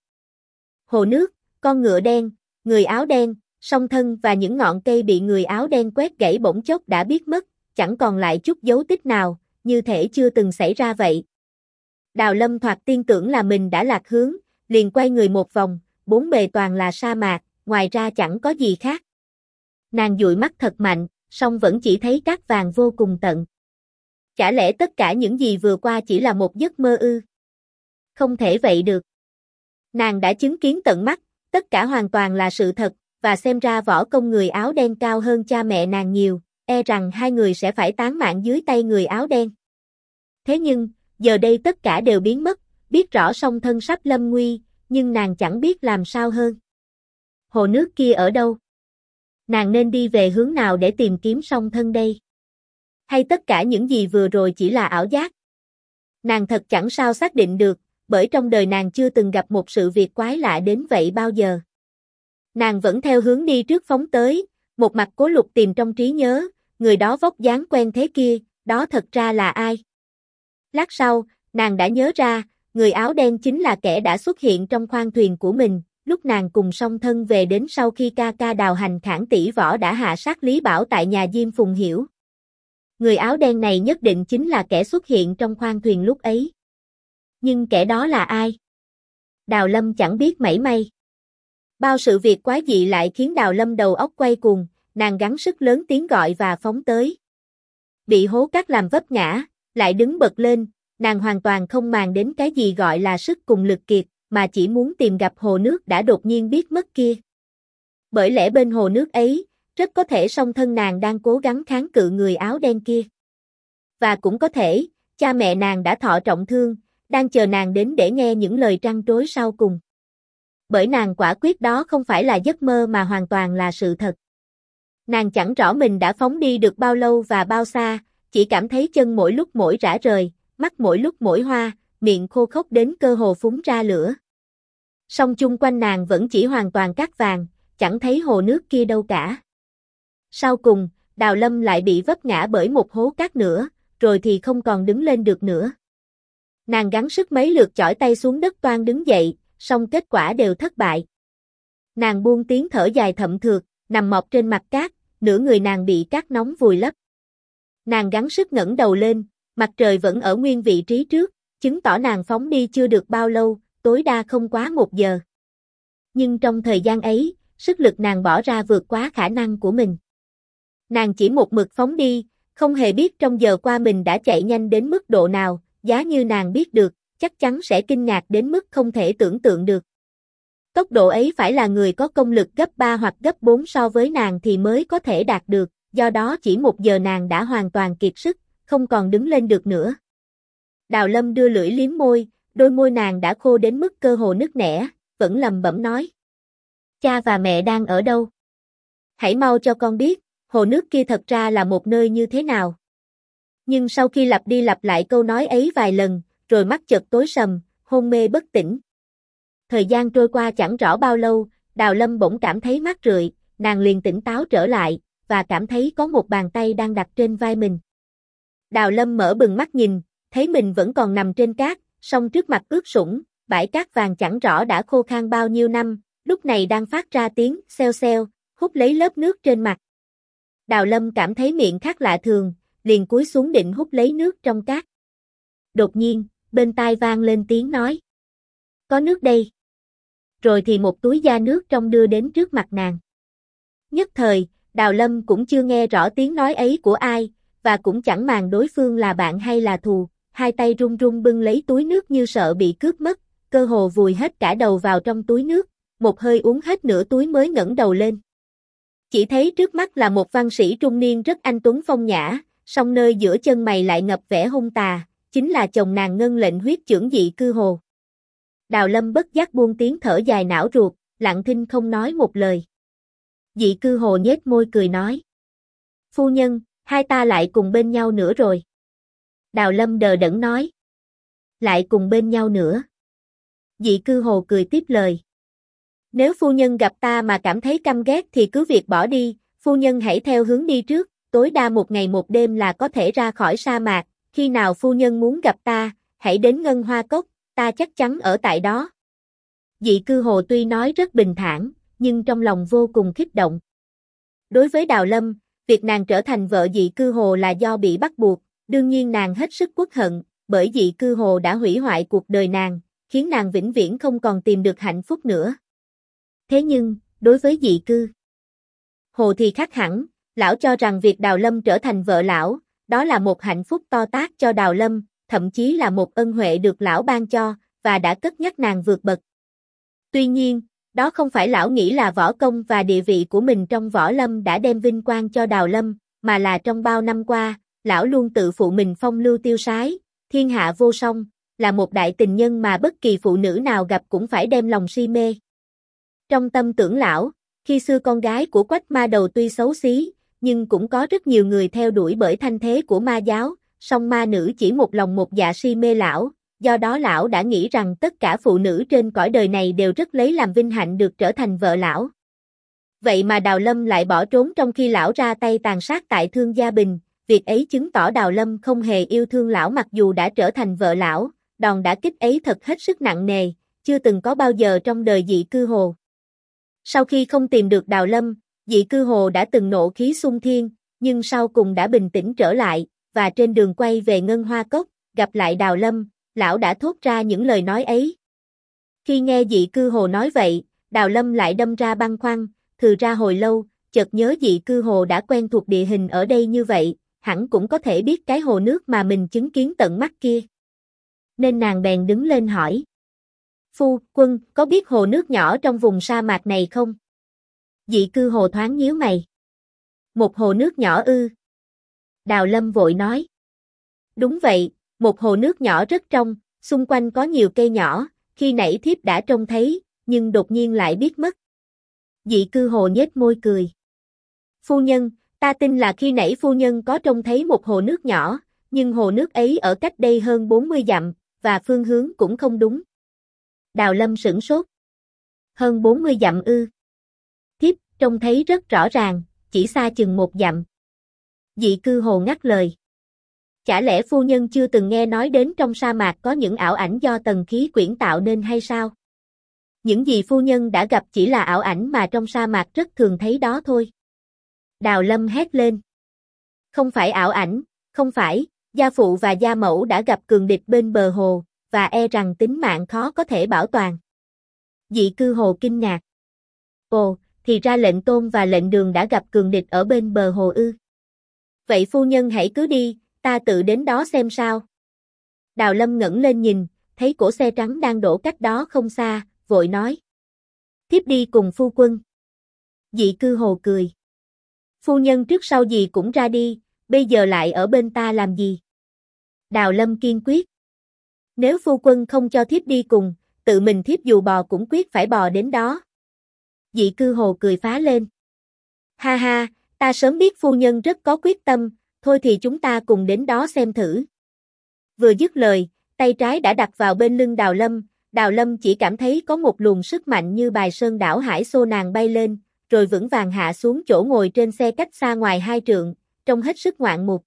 Hồ nước, con ngựa đen, người áo đen, song thân và những ngọn cây bị người áo đen quét gãy bỗng chốc đã biết mất, chẳng còn lại chút dấu tích nào, như thể chưa từng xảy ra vậy. Đào Lâm thoạt tiên tưởng là mình đã lạc hướng, liền quay người một vòng, bốn bề toàn là sa mạc, ngoài ra chẳng có gì khác. Nàng dụi mắt thật mạnh, song vẫn chỉ thấy cát vàng vô cùng tận. Chả lẽ tất cả những gì vừa qua chỉ là một giấc mơ ư? Không thể vậy được. Nàng đã chứng kiến tận mắt, tất cả hoàn toàn là sự thật, và xem ra võ công người áo đen cao hơn cha mẹ nàng nhiều, e rằng hai người sẽ phải tán mạng dưới tay người áo đen. Thế nhưng, giờ đây tất cả đều biến mất, biết rõ song thân sắp lâm nguy, nhưng nàng chẳng biết làm sao hơn. Hồ nước kia ở đâu? Nàng nên đi về hướng nào để tìm kiếm song thân đây? Hay tất cả những gì vừa rồi chỉ là ảo giác? Nàng thật chẳng sao xác định được, bởi trong đời nàng chưa từng gặp một sự việc quái lạ đến vậy bao giờ. Nàng vẫn theo hướng đi trước phóng tới, một mặt cố lục tìm trong trí nhớ, người đó vóc dáng quen thế kia, đó thật ra là ai? Lát sau, nàng đã nhớ ra, người áo đen chính là kẻ đã xuất hiện trong khoang thuyền của mình, lúc nàng cùng song thân về đến sau khi ca ca Đào Hành Khảng tỷ võ đã hạ sát Lý Bảo tại nhà Diêm Phùng Hiểu. Người áo đen này nhất định chính là kẻ xuất hiện trong khoang thuyền lúc ấy. Nhưng kẻ đó là ai? Đào Lâm chẳng biết mảy may. Bao sự việc quái dị lại khiến Đào Lâm đầu óc quay cuồng, nàng gắng sức lớn tiếng gọi và phóng tới. Bị hố cát làm vấp ngã, lại đứng bật lên, nàng hoàn toàn không màng đến cái gì gọi là sức cùng lực kiệt, mà chỉ muốn tìm gặp hồ nước đã đột nhiên biết mất kia. Bởi lẽ bên hồ nước ấy, rất có thể song thân nàng đang cố gắng kháng cự người áo đen kia. Và cũng có thể, cha mẹ nàng đã thọ trọng thương, đang chờ nàng đến để nghe những lời trăn trối sau cùng. Bởi nàng quả quyết đó không phải là giấc mơ mà hoàn toàn là sự thật. Nàng chẳng rõ mình đã phóng đi được bao lâu và bao xa, chỉ cảm thấy chân mỗi lúc mỗi rã rời, mắt mỗi lúc mỗi hoa, miệng khô khốc đến cơ hồ phúng ra lửa. Song chung quanh nàng vẫn chỉ hoàn toàn cát vàng, chẳng thấy hồ nước kia đâu cả. Sau cùng, Đào Lâm lại bị vấp ngã bởi một hố cát nữa, rồi thì không còn đứng lên được nữa. Nàng gắng sức mấy lượt chỏi tay xuống đất toan đứng dậy, song kết quả đều thất bại. Nàng buông tiếng thở dài thậm thượt, nằm mọp trên mặt cát, nửa người nàng bị cát nóng vùi lấp. Nàng gắng sức ngẩng đầu lên, mặt trời vẫn ở nguyên vị trí trước, chứng tỏ nàng phóng đi chưa được bao lâu, tối đa không quá 1 giờ. Nhưng trong thời gian ấy, sức lực nàng bỏ ra vượt quá khả năng của mình. Nàng chỉ một mực phóng đi, không hề biết trong giờ qua mình đã chạy nhanh đến mức độ nào, giá như nàng biết được, chắc chắn sẽ kinh ngạc đến mức không thể tưởng tượng được. Tốc độ ấy phải là người có công lực gấp 3 hoặc gấp 4 so với nàng thì mới có thể đạt được, do đó chỉ 1 giờ nàng đã hoàn toàn kiệt sức, không còn đứng lên được nữa. Đào Lâm đưa lưỡi liếm môi, đôi môi nàng đã khô đến mức cơ hồ nứt nẻ, vẫn lẩm bẩm nói. Cha và mẹ đang ở đâu? Hãy mau cho con biết, hồ nước kia thật ra là một nơi như thế nào. Nhưng sau khi lặp đi lặp lại câu nói ấy vài lần, rồi mắt chợt tối sầm, hôn mê bất tỉnh. Thời gian trôi qua chẳng rõ bao lâu, Đào Lâm bỗng cảm thấy mát rượi, nàng liền tỉnh táo trở lại, và cảm thấy có một bàn tay đang đặt trên vai mình. Đào Lâm mở bừng mắt nhìn, thấy mình vẫn còn nằm trên cát, song trước mặt ướt sũng, bãi cát vàng chẳng rõ đã khô khan bao nhiêu năm, lúc này đang phát ra tiếng xèo xèo, hút lấy lớp nước trên mặt. Đào Lâm cảm thấy miệng khác lạ thường, liền cúi xuống định hút lấy nước trong cát. Đột nhiên, bên tai vang lên tiếng nói. Có nước đây. Rồi thì một túi da nước trong đưa đến trước mặt nàng. Nhất thời, Đào Lâm cũng chưa nghe rõ tiếng nói ấy của ai, và cũng chẳng màng đối phương là bạn hay là thù, hai tay run run bưng lấy túi nước như sợ bị cướp mất, cơ hồ vùi hết cả đầu vào trong túi nước, một hơi uống hết nửa túi mới ngẩng đầu lên. Chỉ thấy trước mắt là một văn sĩ trung niên rất anh tuấn phong nhã, song nơi giữa chân mày lại ngập vẻ hung tà, chính là chồng nàng Ngân Lệnh Huyết Chưởng Dị Cư Hồ. Đào Lâm bất giác buông tiếng thở dài não ruột, lặng thinh không nói một lời. Dị Cư Hồ nhếch môi cười nói. Phu nhân, hai ta lại cùng bên nhau nữa rồi. Đào Lâm đờ đẫn nói. Lại cùng bên nhau nữa. Dị Cư Hồ cười tiếp lời. Nếu phu nhân gặp ta mà cảm thấy căm ghét thì cứ việc bỏ đi, phu nhân hãy theo hướng đi trước, tối đa 1 ngày 1 đêm là có thể ra khỏi sa mạc, khi nào phu nhân muốn gặp ta, hãy đến Ngân Hoa Cốc, ta chắc chắn ở tại đó. Dị Cư Hồ tuy nói rất bình thản, nhưng trong lòng vô cùng kích động. Đối với Đào Lâm, việc nàng trở thành vợ Dị Cư Hồ là do bị bắt buộc, đương nhiên nàng hết sức uất hận, bởi Dị Cư Hồ đã hủy hoại cuộc đời nàng, khiến nàng vĩnh viễn không còn tìm được hạnh phúc nữa. Thế nhưng, đối với Dị Cư Hồ thì khác hẳn, lão cho rằng việc Đào Lâm trở thành vợ lão, đó là một hạnh phúc to tát cho Đào Lâm, thậm chí là một ân huệ được lão ban cho, và đã cất nhắc nàng vượt bậc. Tuy nhiên, đó không phải lão nghĩ là võ công và địa vị của mình trong võ lâm đã đem vinh quang cho Đào Lâm, mà là trong bao năm qua, lão luôn tự phụ mình phong lưu tiêu sái, thiên hạ vô song, là một đại tình nhân mà bất kỳ phụ nữ nào gặp cũng phải đem lòng si mê. Trong tâm tưởng lão, khi xưa con gái của Quách Ma Đầu tuy xấu xí, nhưng cũng có rất nhiều người theo đuổi bởi thanh thế của ma giáo, song ma nữ chỉ một lòng một dạ si mê lão, do đó lão đã nghĩ rằng tất cả phụ nữ trên cõi đời này đều rất lấy làm vinh hạnh được trở thành vợ lão. Vậy mà Đào Lâm lại bỏ trốn trong khi lão ra tay tàn sát tại Thương Gia Bình, việc ấy chứng tỏ Đào Lâm không hề yêu thương lão mặc dù đã trở thành vợ lão, đòn đả kích ấy thật hết sức nặng nề, chưa từng có bao giờ trong đời Dị Cư Hồ. Sau khi không tìm được Đào Lâm, Dị Cư Hồ đã từng nộ khí xung thiên, nhưng sau cùng đã bình tĩnh trở lại, và trên đường quay về Ngân Hoa Cốc, gặp lại Đào Lâm, lão đã thốt ra những lời nói ấy. Khi nghe Dị Cư Hồ nói vậy, Đào Lâm lại đâm ra băn khoăn, thừ ra hồi lâu, chợt nhớ Dị Cư Hồ đã quen thuộc địa hình ở đây như vậy, hẳn cũng có thể biết cái hồ nước mà mình chứng kiến tận mắt kia. Nên nàng bèn đứng lên hỏi. Phu quân, có biết hồ nước nhỏ trong vùng sa mạc này không? Dị Cư Hồ thoáng nhíu mày. Một hồ nước nhỏ ư? Đào Lâm vội nói. Đúng vậy, một hồ nước nhỏ rất trong, xung quanh có nhiều cây nhỏ, khi nãy thiếp đã trông thấy, nhưng đột nhiên lại biết mất. Dị Cư Hồ nhếch môi cười. Phu nhân, ta tin là khi nãy phu nhân có trông thấy một hồ nước nhỏ, nhưng hồ nước ấy ở cách đây hơn 40 dặm, và phương hướng cũng không đúng. Đào Lâm sửng sốt. Hơn 40 dặm ư? Thiếp trông thấy rất rõ ràng, chỉ xa chừng 1 dặm. Dị Cư Hồ ngắt lời. Chả lẽ phu nhân chưa từng nghe nói đến trong sa mạc có những ảo ảnh do tần khí quyển tạo nên hay sao? Những gì phu nhân đã gặp chỉ là ảo ảnh mà trong sa mạc rất thường thấy đó thôi. Đào Lâm hét lên. Không phải ảo ảnh, không phải, gia phụ và gia mẫu đã gặp cường địch bên bờ hồ, và e rằng tính mạng khó có thể bảo toàn. Dị Cư Hồ kinh ngạc. Ồ, thì ra lệnh Tôn và lệnh Đường đã gặp cường địch ở bên bờ hồ ư. Vậy phu nhân hãy cứ đi, ta tự đến đó xem sao. Đào Lâm ngẩng lên nhìn, thấy cổ xe trắng đang đổ cách đó không xa, vội nói. Thiếp đi cùng phu quân. Dị Cư Hồ cười. Phu nhân trước sau gì cũng ra đi, bây giờ lại ở bên ta làm gì? Đào Lâm kiên quyết. Nếu phu quân không cho thiếp đi cùng, tự mình thiếp dù bò cũng quyết phải bò đến đó. Dị Cư Hồ cười phá lên. Ha ha, ta sớm biết phu nhân rất có quyết tâm, thôi thì chúng ta cùng đến đó xem thử. Vừa dứt lời, tay trái đã đặt vào bên lưng Đào Lâm chỉ cảm thấy có một luồng sức mạnh như bài sơn đảo hải xô nàng bay lên, rồi vững vàng hạ xuống chỗ ngồi trên xe cách xa ngoài 2 trượng, trông hết sức ngoạn mục.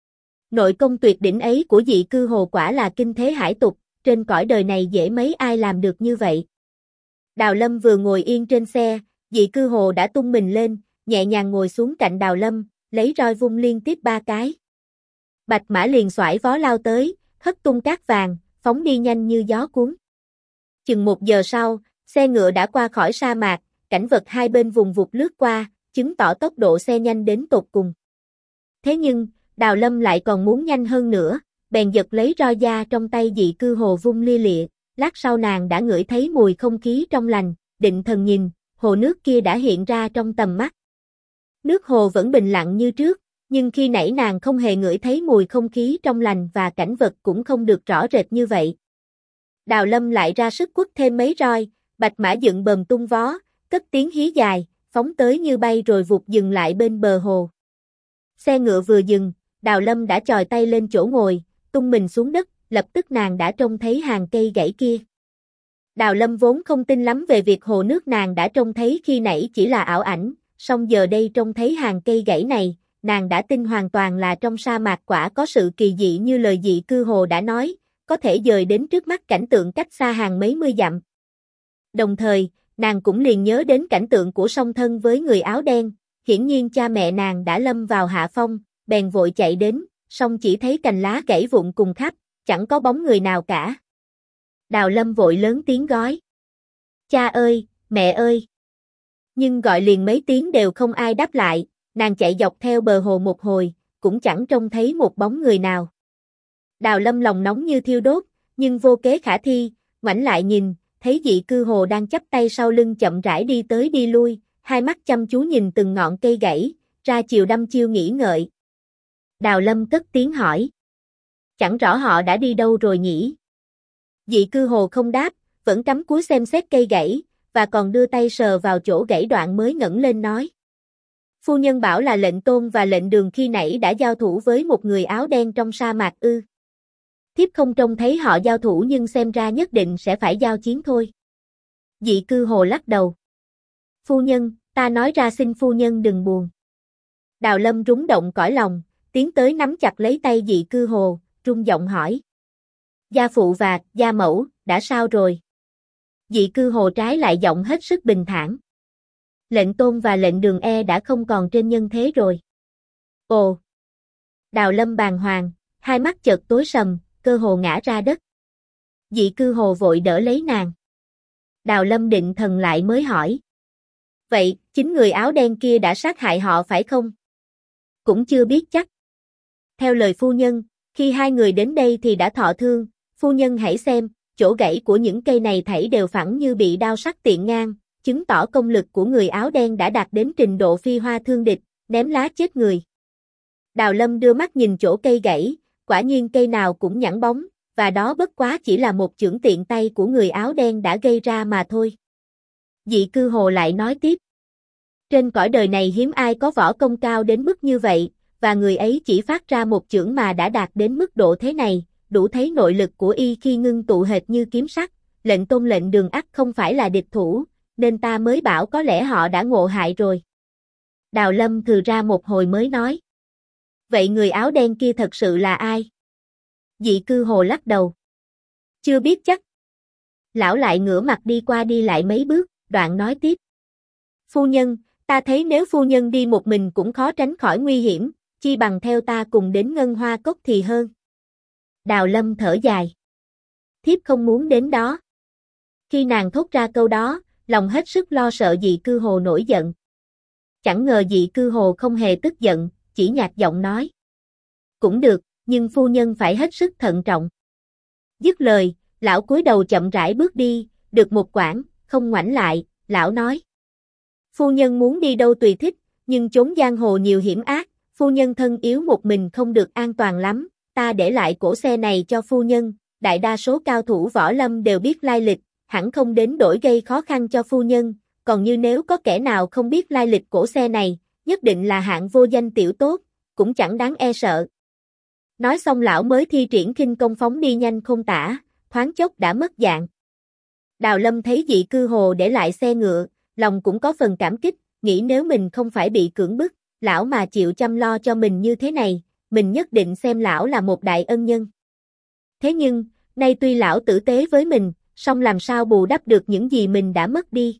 Nội công tuyệt đỉnh ấy của Dị Cư Hồ quả là kinh thế hải tục, trên cõi đời này dễ mấy ai làm được như vậy. Đào Lâm vừa ngồi yên trên xe, Dị Cư Hồ đã tung mình lên, nhẹ nhàng ngồi xuống cạnh Đào Lâm, lấy roi vung liên tiếp 3 cái. Bạch mã liền xoải vó lao tới, hất tung cát vàng, phóng đi nhanh như gió cuốn. Chừng 1 giờ sau, xe ngựa đã qua khỏi sa mạc, cảnh vật hai bên vùng vụt lướt qua, chứng tỏ tốc độ xe nhanh đến tột cùng. Thế nhưng, Đào Lâm lại còn muốn nhanh hơn nữa, bèn giật lấy roi da trong tay Dị Cư Hồ vung lia lịa, lát sau nàng đã ngửi thấy mùi không khí trong lành, định thần nhìn, hồ nước kia đã hiện ra trong tầm mắt. Nước hồ vẫn bình lặng như trước, nhưng khi nãy nàng không hề ngửi thấy mùi không khí trong lành và cảnh vật cũng không được rõ rệt như vậy. Đào Lâm lại ra sức quất thêm mấy roi, bạch mã dựng bờm tung vó, cất tiếng hí dài, phóng tới như bay rồi vụt dừng lại bên bờ hồ. Xe ngựa vừa dừng, Đào Lâm đã chòi tay lên chỗ ngồi, tung mình xuống đất, lập tức nàng đã trông thấy hàng cây gãy kia. Đào Lâm vốn không tin lắm về việc hồ nước nàng đã trông thấy khi nãy chỉ là ảo ảnh, song giờ đây trông thấy hàng cây gãy này, nàng đã tin hoàn toàn là trong sa mạc quả có sự kỳ dị như lời Dị Cư Hồ đã nói, có thể dời đến trước mắt cảnh tượng cách xa hàng mấy mươi dặm. Đồng thời, nàng cũng liền nhớ đến cảnh tượng của song thân với người áo đen, hiển nhiên cha mẹ nàng đã lâm vào hạ phong, bèn vội chạy đến, song chỉ thấy cành lá gãy vụn cùng khắp, chẳng có bóng người nào cả. Đào Lâm vội lớn tiếng gói. Cha ơi, mẹ ơi! Nhưng gọi liền mấy tiếng đều không ai đáp lại, nàng chạy dọc theo bờ hồ một hồi, cũng chẳng trông thấy một bóng người nào. Đào Lâm lòng nóng như thiêu đốt, nhưng vô kế khả thi, ngoảnh lại nhìn, thấy Dị Cư Hồ đang chắp tay sau lưng chậm rãi đi tới đi lui, hai mắt chăm chú nhìn từng ngọn cây gãy, ra chiều đăm chiêu nghĩ ngợi. Đào Lâm cất tiếng hỏi. Chẳng rõ họ đã đi đâu rồi nhỉ? Dị Cư Hồ không đáp, vẫn cắm cúi xem xét cây gãy, và còn đưa tay sờ vào chỗ gãy đoạn mới ngẩng lên nói. Phu nhân bảo là lệnh Tôn và lệnh Đường khi nãy đã giao thủ với một người áo đen trong sa mạc ư. Thiếp không trông thấy họ giao thủ nhưng xem ra nhất định sẽ phải giao chiến thôi. Dị Cư Hồ lắc đầu. Phu nhân, ta nói ra xin phu nhân đừng buồn. Đào Lâm rúng động cõi lòng, tiến tới nắm chặt lấy tay Dị Cư Hồ, rung giọng hỏi. Gia phụ và gia mẫu, đã sao rồi? Dị Cư Hồ trái lại giọng hết sức bình thản. Lệnh Tôn và lệnh Đường đã không còn trên nhân thế rồi. Ồ! Đào Lâm bàng hoàng, hai mắt chợt tối sầm, cơ hồ ngã ra đất. Dị Cư Hồ vội đỡ lấy nàng. Đào Lâm định thần lại mới hỏi. Vậy, chính người áo đen kia đã sát hại họ phải không? Cũng chưa biết chắc. Theo lời phu nhân, khi hai người đến đây thì đã thọ thương, phu nhân hãy xem, chỗ gãy của những cây này thảy đều phẳng như bị đao sắc tiện ngang, chứng tỏ công lực của người áo đen đã đạt đến trình độ phi hoa thương địch, ném lá chết người. Đào Lâm đưa mắt nhìn chỗ cây gãy, quả nhiên cây nào cũng nhẵn bóng, và đó bất quá chỉ là một chưởng tiện tay của người áo đen đã gây ra mà thôi. Dị Cư Hồ lại nói tiếp. Trên cõi đời này hiếm ai có võ công cao đến mức như vậy, và người ấy chỉ phát ra một chưởng mà đã đạt đến mức độ thế này, đủ thấy nội lực của y khi ngưng tụ hệt như kiếm sắc, lệnh Tôn lệnh Đường ắt không phải là địch thủ, nên ta mới bảo có lẽ họ đã ngộ hại rồi. Đào Lâm thừ ra một hồi mới nói. Vậy người áo đen kia thật sự là ai? Dị Cư Hồ lắc đầu. Chưa biết chắc. Lão lại ngửa mặt đi qua đi lại mấy bước, đoạn nói tiếp. Phu nhân, ta thấy nếu phu nhân đi một mình cũng khó tránh khỏi nguy hiểm, chi bằng theo ta cùng đến Ngân Hoa Cốc thì hơn. Đào Lâm thở dài. Thiếp không muốn đến đó. Khi nàng thốt ra câu đó, lòng hết sức lo sợ Dị Cư Hồ nổi giận. Chẳng ngờ Dị Cư Hồ không hề tức giận, chỉ nhạt giọng nói. Cũng được, nhưng phu nhân phải hết sức thận trọng. Dứt lời, Lão cúi đầu chậm rãi bước đi, được một quãng, không ngoảnh lại, lão nói. Phu nhân muốn đi đâu tùy thích, nhưng chốn giang hồ nhiều hiểm ác, phu nhân thân yếu một mình không được an toàn lắm, ta để lại cổ xe này cho phu nhân, đại đa số cao thủ võ lâm đều biết lai lịch, hẳn không đến đổi gây khó khăn cho phu nhân, còn như nếu có kẻ nào không biết lai lịch cổ xe này, nhất định là hạng vô danh tiểu tốt, cũng chẳng đáng e sợ. Nói xong lão mới thi triển khinh công phóng đi nhanh không tả, thoáng chốc đã mất dạng. Đào Lâm thấy Dị Cư Hồ để lại xe ngựa, lòng cũng có phần cảm kích, nghĩ nếu mình không phải bị cưỡng bức, lão mà chịu chăm lo cho mình như thế này, mình nhất định xem lão là một đại ân nhân. Thế nhưng, nay tuy lão tử tế với mình, song làm sao bù đắp được những gì mình đã mất đi.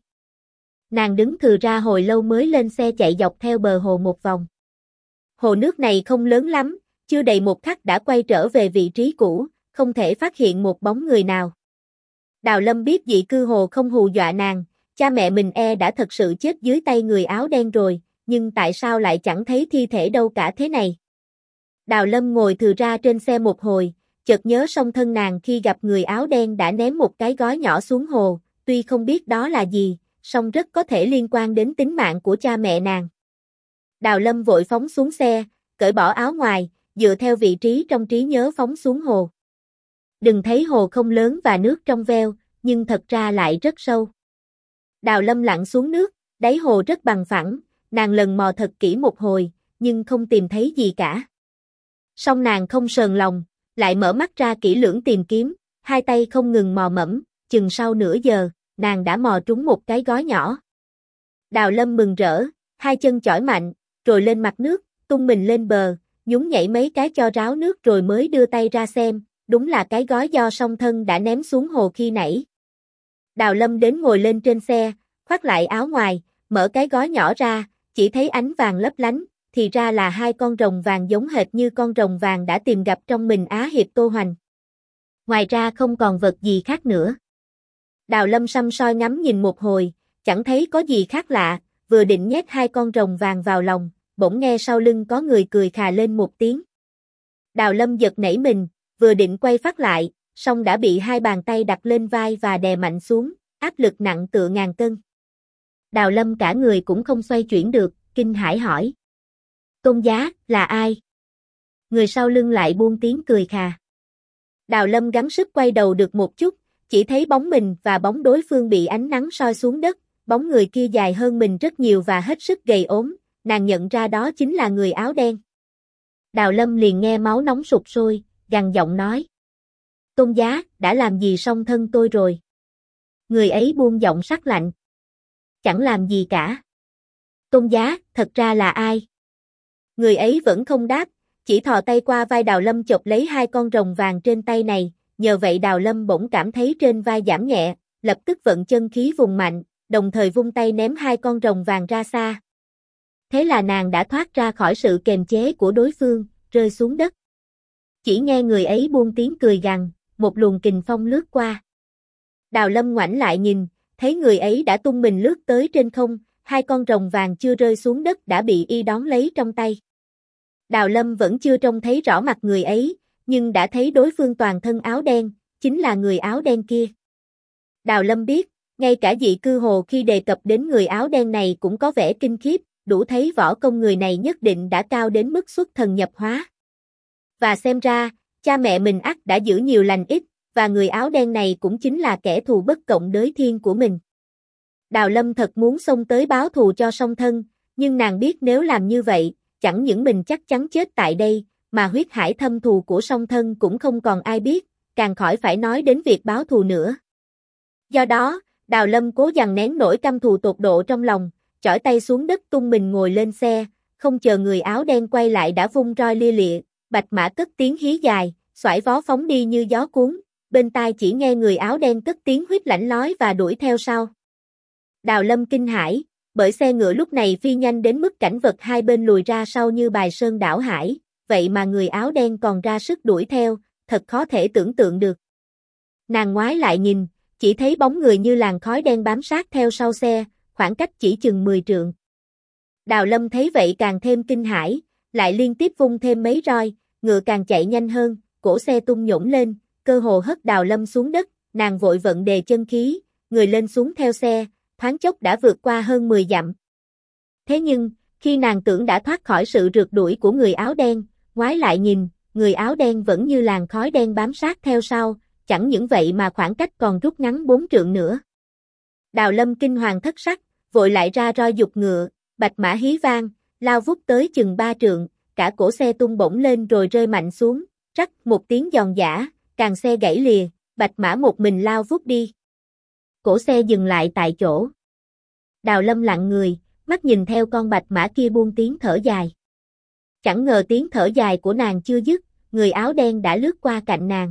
Nàng đứng thừ ra hồi lâu mới lên xe chạy dọc theo bờ hồ một vòng. Hồ nước này không lớn lắm, chưa đầy một khắc đã quay trở về vị trí cũ, không thể phát hiện một bóng người nào. Đào Lâm biết Dị Cư Hồ không hù dọa nàng, cha mẹ mình đã thật sự chết dưới tay người áo đen rồi, nhưng tại sao lại chẳng thấy thi thể đâu cả thế này. Đào Lâm ngồi thừ ra trên xe một hồi, chợt nhớ song thân nàng khi gặp người áo đen đã ném một cái gói nhỏ xuống hồ, tuy không biết đó là gì, song rất có thể liên quan đến tính mạng của cha mẹ nàng. Đào Lâm vội phóng xuống xe, cởi bỏ áo ngoài, dựa theo vị trí trong trí nhớ phóng xuống hồ. Đừng thấy hồ không lớn và nước trong veo, nhưng thật ra lại rất sâu. Đào Lâm lặn xuống nước, đáy hồ rất bằng phẳng, nàng lần mò thật kỹ một hồi, nhưng không tìm thấy gì cả. Song nàng không sờn lòng, lại mở mắt ra kỹ lưỡng tìm kiếm, hai tay không ngừng mò mẫm, chừng sau nửa giờ, nàng đã mò trúng một cái gói nhỏ. Đào Lâm mừng rỡ, hai chân chỏi mạnh, rồi lên mặt nước, tung mình lên bờ, nhún nhảy mấy cái cho ráo nước rồi mới đưa tay ra xem, đúng là cái gói do song thân đã ném xuống hồ khi nãy. Đào Lâm đến ngồi lên trên xe, khoác lại áo ngoài, mở cái gói nhỏ ra, chỉ thấy ánh vàng lấp lánh, thì ra là hai con rồng vàng giống hệt như con rồng vàng đã tìm gặp trong mình Á Hiệp Tô Hoành. Ngoài ra không còn vật gì khác nữa. Đào Lâm săm soi ngắm nhìn một hồi, chẳng thấy có gì khác lạ, vừa định nhét hai con rồng vàng vào lòng, bỗng nghe sau lưng có người cười khà lên một tiếng. Đào Lâm giật nảy mình, vừa định quay phát lại, song đã bị hai bàn tay đặt lên vai và đè mạnh xuống, áp lực nặng tựa ngàn cân. Đào Lâm cả người cũng không xoay chuyển được, kinh hãi hỏi. Tôn giá, là ai? Người sau lưng lại buông tiếng cười khà. Đào Lâm gắng sức quay đầu được một chút, chỉ thấy bóng mình và bóng đối phương bị ánh nắng soi xuống đất, bóng người kia dài hơn mình rất nhiều và hết sức gầy ốm, nàng nhận ra đó chính là người áo đen. Đào Lâm liền nghe máu nóng sục sôi, gằn giọng nói. Tôn giá, đã làm gì song thân tôi rồi? Người ấy buông giọng sắc lạnh. Chẳng làm gì cả. Tôn giá, thật ra là ai? Người ấy vẫn không đáp, chỉ thò tay qua vai Đào Lâm chộp lấy hai con rồng vàng trên tay này, nhờ vậy Đào Lâm bỗng cảm thấy trên vai giảm nhẹ, lập tức vận chân khí vùng mạnh, đồng thời vung tay ném hai con rồng vàng ra xa. Thế là nàng đã thoát ra khỏi sự kềm chế của đối phương, rơi xuống đất. Chỉ nghe người ấy buông tiếng cười gằn, một luồng kình phong lướt qua. Đào Lâm ngoảnh lại nhìn, thấy người ấy đã tung mình lướt tới trên không, hai con rồng vàng chưa rơi xuống đất đã bị y đón lấy trong tay. Đào Lâm vẫn chưa trông thấy rõ mặt người ấy, nhưng đã thấy đối phương toàn thân áo đen, chính là người áo đen kia. Đào Lâm biết, ngay cả Dị Cư Hồ khi đề cập đến người áo đen này cũng có vẻ kinh khiếp, đủ thấy võ công người này nhất định đã cao đến mức xuất thần nhập hóa. Và xem ra, cha mẹ mình ắt đã giữ nhiều lành ít, và người áo đen này cũng chính là kẻ thù bất cộng đới thiên của mình. Đào Lâm thật muốn xông tới báo thù cho song thân, nhưng nàng biết nếu làm như vậy, chẳng những mình chắc chắn chết tại đây, mà huyết hải thâm thù của song thân cũng không còn ai biết, càng khỏi phải nói đến việc báo thù nữa. Do đó, Đào Lâm cố dằn nén nỗi căm thù tột độ trong lòng, chỏi tay xuống đất tung mình ngồi lên xe, không chờ người áo đen quay lại đã vung roi lia lịa, bạch mã cất tiếng hí dài, xoải vó phóng đi như gió cuốn, bên tai chỉ nghe người áo đen cất tiếng huýt lãnh lói và đuổi theo sau. Đào Lâm kinh hãi, bởi xe ngựa lúc này phi nhanh đến mức cảnh vật hai bên lùi ra sau như bài sơn đảo hải, vậy mà người áo đen còn ra sức đuổi theo, thật khó thể tưởng tượng được. Nàng ngoái lại nhìn, chỉ thấy bóng người như làn khói đen bám sát theo sau xe, khoảng cách chỉ chừng 10 trượng. Đào Lâm thấy vậy càng thêm kinh hãi, lại liên tiếp vung thêm mấy roi, ngựa càng chạy nhanh hơn, cổ xe tung nhổn lên, cơ hồ hất Đào Lâm xuống đất, nàng vội vận đề chân khí, người lên xuống theo xe, thoáng chốc đã vượt qua hơn 10 dặm. Thế nhưng, khi nàng tưởng đã thoát khỏi sự rượt đuổi của người áo đen, ngoái lại nhìn, người áo đen vẫn như làn khói đen bám sát theo sau, chẳng những vậy mà khoảng cách còn rút ngắn 4 trượng nữa. Đào Lâm kinh hoàng thất sắc, vội lại ra roi giục ngựa, bạch mã hí vang, lao vút tới chừng 3 trượng, cả cổ xe tung bổng lên rồi rơi mạnh xuống, rắc một tiếng giòn giã, càng xe gãy lìa, bạch mã một mình lao vút đi. Cổ xe dừng lại tại chỗ. Đào Lâm lặng người, mắt nhìn theo con bạch mã kia buông tiếng thở dài. Chẳng ngờ tiếng thở dài của nàng chưa dứt, người áo đen đã lướt qua cạnh nàng.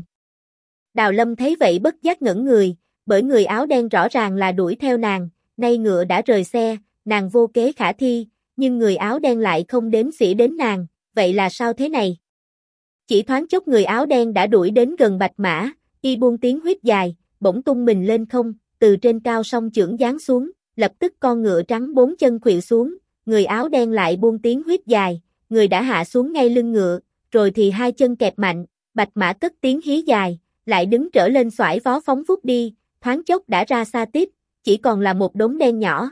Đào Lâm thấy vậy bất giác ngẩn người, bởi người áo đen rõ ràng là đuổi theo nàng, nay ngựa đã rời xe, nàng vô kế khả thi, nhưng người áo đen lại không đếm xỉa đến nàng, vậy là sao thế này? Chỉ thoáng chốc người áo đen đã đuổi đến gần bạch mã, y buông tiếng huýt dài, bỗng tung mình lên không, từ trên cao song chưởng giáng xuống, lập tức con ngựa trắng 4 chân khuỵu xuống, người áo đen lại buông tiếng huýt dài, người đã hạ xuống ngay lưng ngựa, rồi thì 2 chân kẹp mạnh, bạch mã cất tiếng hí dài, lại đứng trở lên xoải vó phóng vút đi, thoáng chốc đã ra xa tiếp, chỉ còn là một đống đen nhỏ.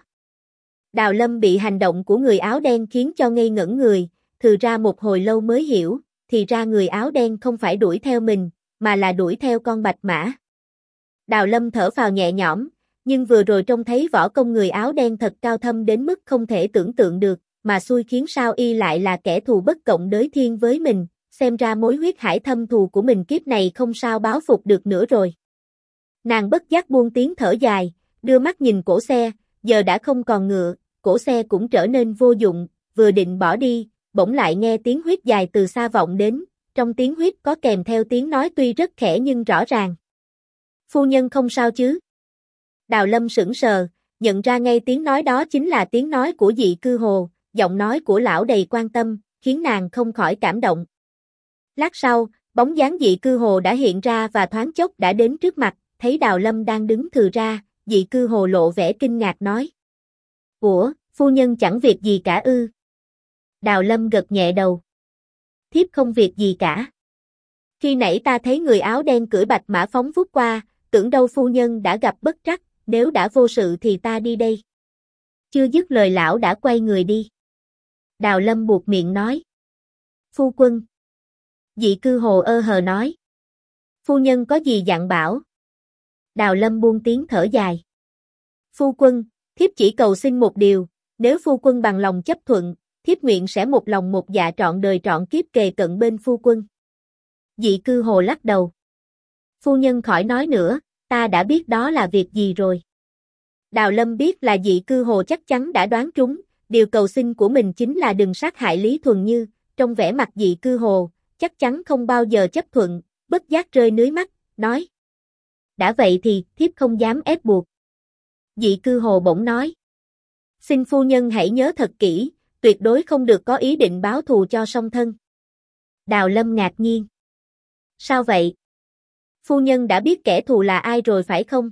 Đào Lâm bị hành động của người áo đen khiến cho ngây ngẩn người, thừ ra một hồi lâu mới hiểu, thì ra người áo đen không phải đuổi theo mình, mà là đuổi theo con bạch mã. Đào Lâm thở phào nhẹ nhõm, nhưng vừa rồi trông thấy võ công người áo đen thật cao thâm đến mức không thể tưởng tượng được, mà xui khiến sao y lại là kẻ thù bất cộng đới thiên với mình, xem ra mối huyết hải thâm thù của mình kiếp này không sao báo phục được nữa rồi. Nàng bất giác buông tiếng thở dài, đưa mắt nhìn cổ xe, giờ đã không còn ngựa, cổ xe cũng trở nên vô dụng, vừa định bỏ đi, bỗng lại nghe tiếng huýt dài từ xa vọng đến, trong tiếng huýt có kèm theo tiếng nói tuy rất khẽ nhưng rõ ràng. Phu nhân không sao chứ? Đào Lâm sững sờ, nhận ra ngay tiếng nói đó chính là tiếng nói của Dị Cư Hồ, giọng nói của lão đầy quan tâm, khiến nàng không khỏi cảm động. Lát sau, bóng dáng Dị Cư Hồ đã hiện ra và thoáng chốc đã đến trước mặt, thấy Đào Lâm đang đứng thừ ra, Dị Cư Hồ lộ vẻ kinh ngạc nói. Ủa, phu nhân chẳng việc gì cả ư? Đào Lâm gật nhẹ đầu. Thiếp không việc gì cả. Khi nãy ta thấy người áo đen cưỡi bạch mã phóng vút qua, tưởng đâu phu nhân đã gặp bất trắc, nếu đã vô sự thì ta đi đây. Chưa dứt lời lão đã quay người đi. Đào Lâm buột miệng nói. Phu quân. Dị Cư Hồ ơ hờ nói. Phu nhân có gì dặn bảo? Đào Lâm buông tiếng thở dài. Phu quân, thiếp chỉ cầu xin một điều, nếu phu quân bằng lòng chấp thuận, thiếp nguyện sẽ một lòng một dạ trọn đời trọn kiếp kề cận bên phu quân. Dị Cư Hồ lắc đầu. Phu nhân khỏi nói nữa, ta đã biết đó là việc gì rồi. Đào Lâm biết là Dị Cư Hồ chắc chắn đã đoán trúng, điều cầu xin của mình chính là đừng sát hại Lý Thuần Như, trong vẻ mặt Dị Cư Hồ, chắc chắn không bao giờ chấp thuận, bất giác rơi nước mắt, nói. Đã vậy thì, thiếp không dám ép buộc. Dị Cư Hồ bỗng nói. Xin phu nhân hãy nhớ thật kỹ, tuyệt đối không được có ý định báo thù cho song thân. Đào Lâm ngạc nhiên. Sao vậy? Phu nhân đã biết kẻ thù là ai rồi phải không?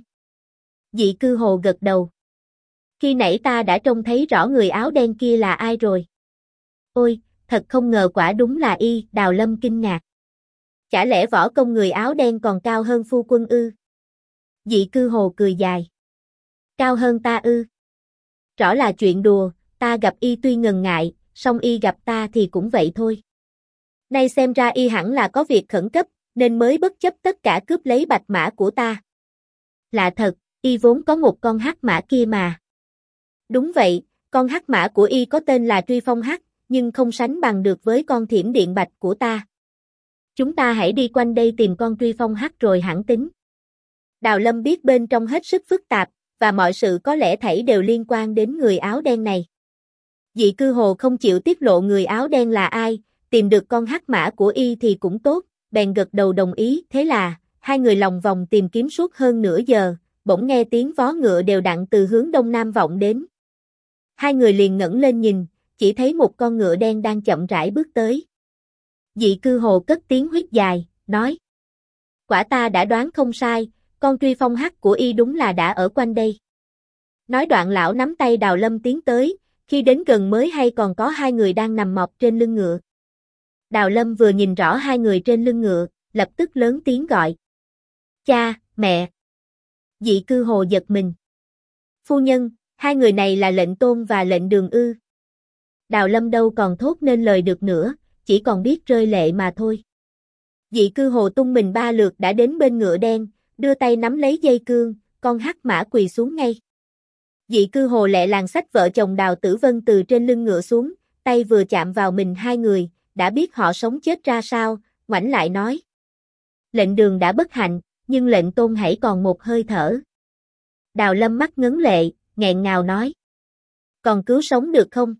Dị Cư Hồ gật đầu. Khi nãy ta đã trông thấy rõ người áo đen kia là ai rồi. Ôi, thật không ngờ quả đúng là y, Đào Lâm kinh ngạc. Chả lẽ võ công người áo đen còn cao hơn phu quân ư? Dị Cư Hồ cười dài. Cao hơn ta ư? Rõ là chuyện đùa, ta gặp y tuy ngần ngại, song y gặp ta thì cũng vậy thôi. Nay xem ra y hẳn là có việc khẩn cấp, nên mới bất chấp tất cả cướp lấy bạch mã của ta. Lạ thật, y vốn có một con hắc mã kia mà. Đúng vậy, con hắc mã của y có tên là Truy Phong Hắc, nhưng không sánh bằng được với con Thiểm Điện Bạch của ta. Chúng ta hãy đi quanh đây tìm con Truy Phong Hắc rồi hẳn tính. Đào Lâm biết bên trong hết sức phức tạp, và mọi sự có lẽ thảy đều liên quan đến người áo đen này. Dị Cư Hồ không chịu tiết lộ người áo đen là ai, tìm được con hắc mã của y thì cũng tốt, bèn gật đầu đồng ý, thế là, hai người lòng vòng tìm kiếm suốt hơn nửa giờ, bỗng nghe tiếng vó ngựa đều đặn từ hướng đông nam vọng đến. Hai người liền ngẩng lên nhìn, chỉ thấy một con ngựa đen đang chậm rãi bước tới. Dị Cư Hồ cất tiếng huýt dài, nói. Quả ta đã đoán không sai, con Truy Phong Hắc của y đúng là đã ở quanh đây. Nói đoạn lão nắm tay Đào Lâm tiến tới, khi đến gần mới hay còn có hai người đang nằm mọc trên lưng ngựa. Đào Lâm vừa nhìn rõ hai người trên lưng ngựa, lập tức lớn tiếng gọi. Cha, mẹ. Dị Cư Hồ giật mình. Phu nhân, hai người này là Lệnh Tôn và Lệnh Đường ư? Đào Lâm đâu còn thốt nên lời được nữa, chỉ còn biết rơi lệ mà thôi. Dị Cư Hồ tung mình 3 lượt đã đến bên ngựa đen, đưa tay nắm lấy dây cương, con hắc mã quỳ xuống ngay. Dị Cư Hồ lẹ làng xách vợ chồng Đào Tử Vân từ trên lưng ngựa xuống, tay vừa chạm vào mình hai người, đã biết họ sống chết ra sao, ngoảnh lại nói. Lệnh Đường đã bất hạnh, nhưng Lệnh Tôn hãy còn một hơi thở. Đào Lâm mắt ngấn lệ, nghẹn ngào nói. Còn cứu sống được không?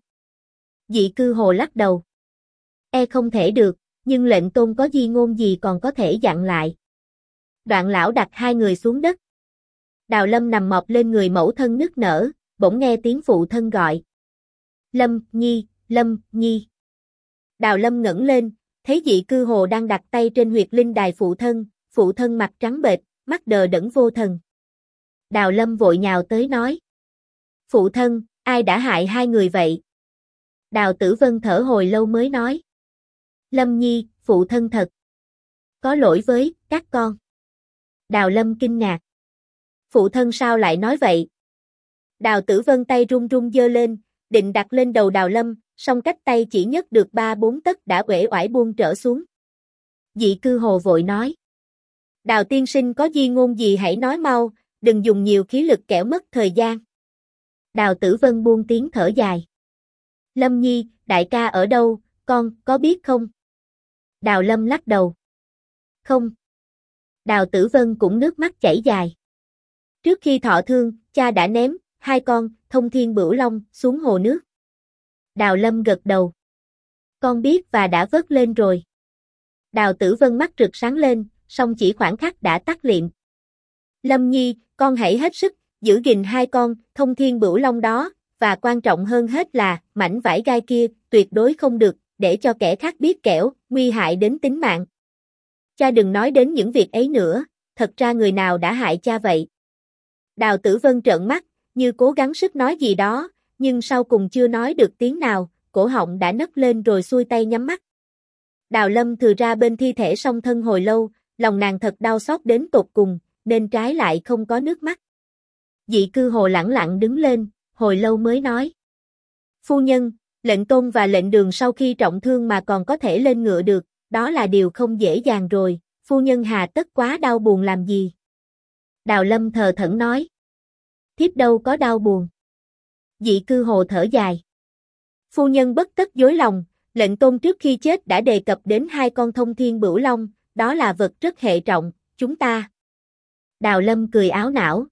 Dị Cư Hồ lắc đầu. Không thể được, nhưng Lệnh Tôn có di ngôn gì còn có thể dặn lại. Đoạn lão đặt hai người xuống đất. Đào Lâm nằm mọp lên người mẫu thân nức nở, bỗng nghe tiếng phụ thân gọi. Lâm Nhi, Lâm Nhi. Đào Lâm ngẩng lên, thấy Dị Cư Hồ đang đặt tay trên huyệt linh đài phụ thân mặt trắng bệch, mắt đờ đẫn vô thần. Đào Lâm vội nhào tới nói. Phụ thân, ai đã hại hai người vậy? Đào Tử Vân thở hồi lâu mới nói. Lâm Nhi, phụ thân thật. Có lỗi với các con. Đào Lâm kinh ngạc. Phụ thân sao lại nói vậy? Đào Tử Vân tay run run giơ lên, định đặt lên đầu Đào Lâm, song cách tay chỉ nhấc được 3-4 tấc đã uể oải buông trở xuống. Dị Cư Hồ vội nói. Đào tiên sinh có di ngôn gì hãy nói mau, đừng dùng nhiều khí lực kẻo mất thời gian. Đào Tử Vân buông tiếng thở dài. Lâm Nhi, đại ca ở đâu, con có biết không? Đào Lâm lắc đầu. Không. Đào Tử Vân cũng nước mắt chảy dài. Trước khi thọ thương, cha đã ném hai con Thông Thiên Bửu Long xuống hồ nước. Đào Lâm gật đầu. Con biết và đã vớt lên rồi. Đào Tử Vân mắt rực sáng lên, song chỉ khoảng khắc đã tắt liệm. Lâm Nhi, con hãy hết sức giữ gìn hai con Thông Thiên Bửu Long đó, và quan trọng hơn hết là mảnh vải gai kia, tuyệt đối không được để cho kẻ khác biết kẻo nguy hại đến tính mạng. Cha đừng nói đến những việc ấy nữa, thật ra người nào đã hại cha vậy? Đào Tử Vân trợn mắt, như cố gắng sức nói gì đó, nhưng sau cùng chưa nói được tiếng nào, cổ họng đã nấc lên rồi xuôi tay nhắm mắt. Đào Lâm thừa ra bên thi thể song thân hồi lâu, lòng nàng thật đau xót đến tột cùng, nên trái lại không có nước mắt. Dị Cư Hồ lẳng lặng đứng lên, hồi lâu mới nói. Phu nhân, Lệnh Tôn và Lệnh Đường sau khi trọng thương mà còn có thể lên ngựa được, đó là điều không dễ dàng rồi, phu nhân hà tất quá đau buồn làm gì? Đào Lâm thờ thẫn nói. Thiếp đâu có đau buồn. Dị Cư Hồ thở dài. Phu nhân bất tất dối lòng, Lệnh Tôn trước khi chết đã đề cập đến hai con Thông Thiên Bửu Long, đó là vật rất hệ trọng, chúng ta. Đào Lâm cười áo não.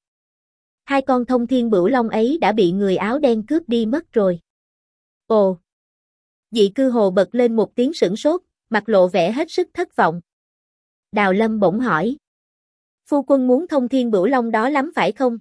Hai con Thông Thiên Bửu Long ấy đã bị người áo đen cướp đi mất rồi. Ồ! Dị Cư Hồ bật lên một tiếng sửng sốt, mặt lộ vẻ hết sức thất vọng. Đào Lâm bỗng hỏi. Phu quân muốn Thông Thiên Bửu Long đó lắm phải không?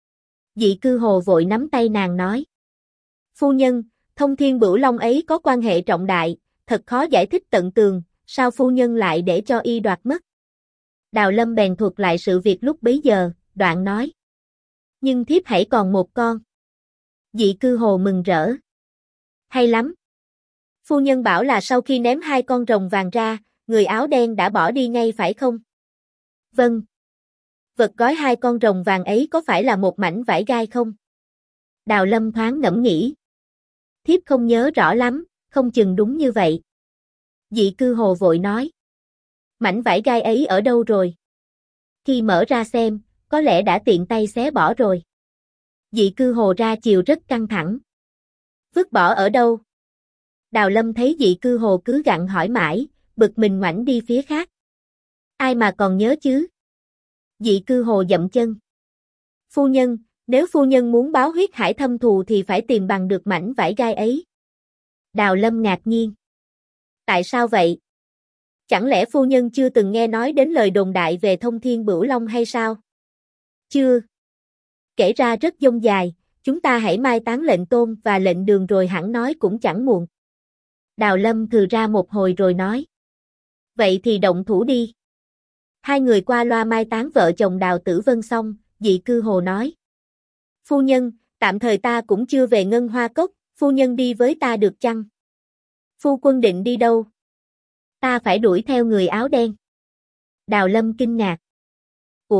Dị Cư Hồ vội nắm tay nàng nói. Phu nhân, Thông Thiên Bửu Long ấy có quan hệ trọng đại, thật khó giải thích tận tường, sao phu nhân lại để cho y đoạt mất? Đào Lâm bèn thuật lại sự việc lúc bấy giờ, đoạn nói. Nhưng thiếp hãy còn một con. Dị Cư Hồ mừng rỡ. Hay lắm. Phu nhân bảo là sau khi ném hai con rồng vàng ra, người áo đen đã bỏ đi ngay phải không? Vâng. Vật gói hai con rồng vàng ấy có phải là một mảnh vải gai không? Đào Lâm thoáng ngẫm nghĩ. Thiếp không nhớ rõ lắm, không chừng đúng như vậy. Dị Cư Hồ vội nói. Mảnh vải gai ấy ở đâu rồi? Khi mở ra xem, có lẽ đã tiện tay xé bỏ rồi. Dị Cư Hồ ra chiều rất căng thẳng. Vứt bỏ ở đâu? Đào Lâm thấy Dị Cư Hồ cứ gặng hỏi mãi, bực mình ngoảnh đi phía khác. Ai mà còn nhớ chứ? Dị Cư Hồ dậm chân. Phu nhân, nếu phu nhân muốn báo huyết hải thâm thù thì phải tìm bằng được mảnh vải gai ấy. Đào Lâm ngạc nhiên. Tại sao vậy? Chẳng lẽ phu nhân chưa từng nghe nói đến lời đồn đại về Thông Thiên Bửu Long hay sao? Chưa. Kể ra rất dông dài, chúng ta hãy mai táng Lệnh Tôn và Lệnh Đường rồi hẳn nói cũng chẳng muộn. Đào Lâm thừ ra một hồi rồi nói. Vậy thì động thủ đi. Hai người qua loa mai táng vợ chồng Đào Tử Vân xong, Dị Cư Hồ nói. Phu nhân, tạm thời ta cũng chưa về Ngân Hoa Cốc, phu nhân đi với ta được chăng? Phu quân định đi đâu? Ta phải đuổi theo người áo đen. Đào Lâm kinh ngạc. Ủa,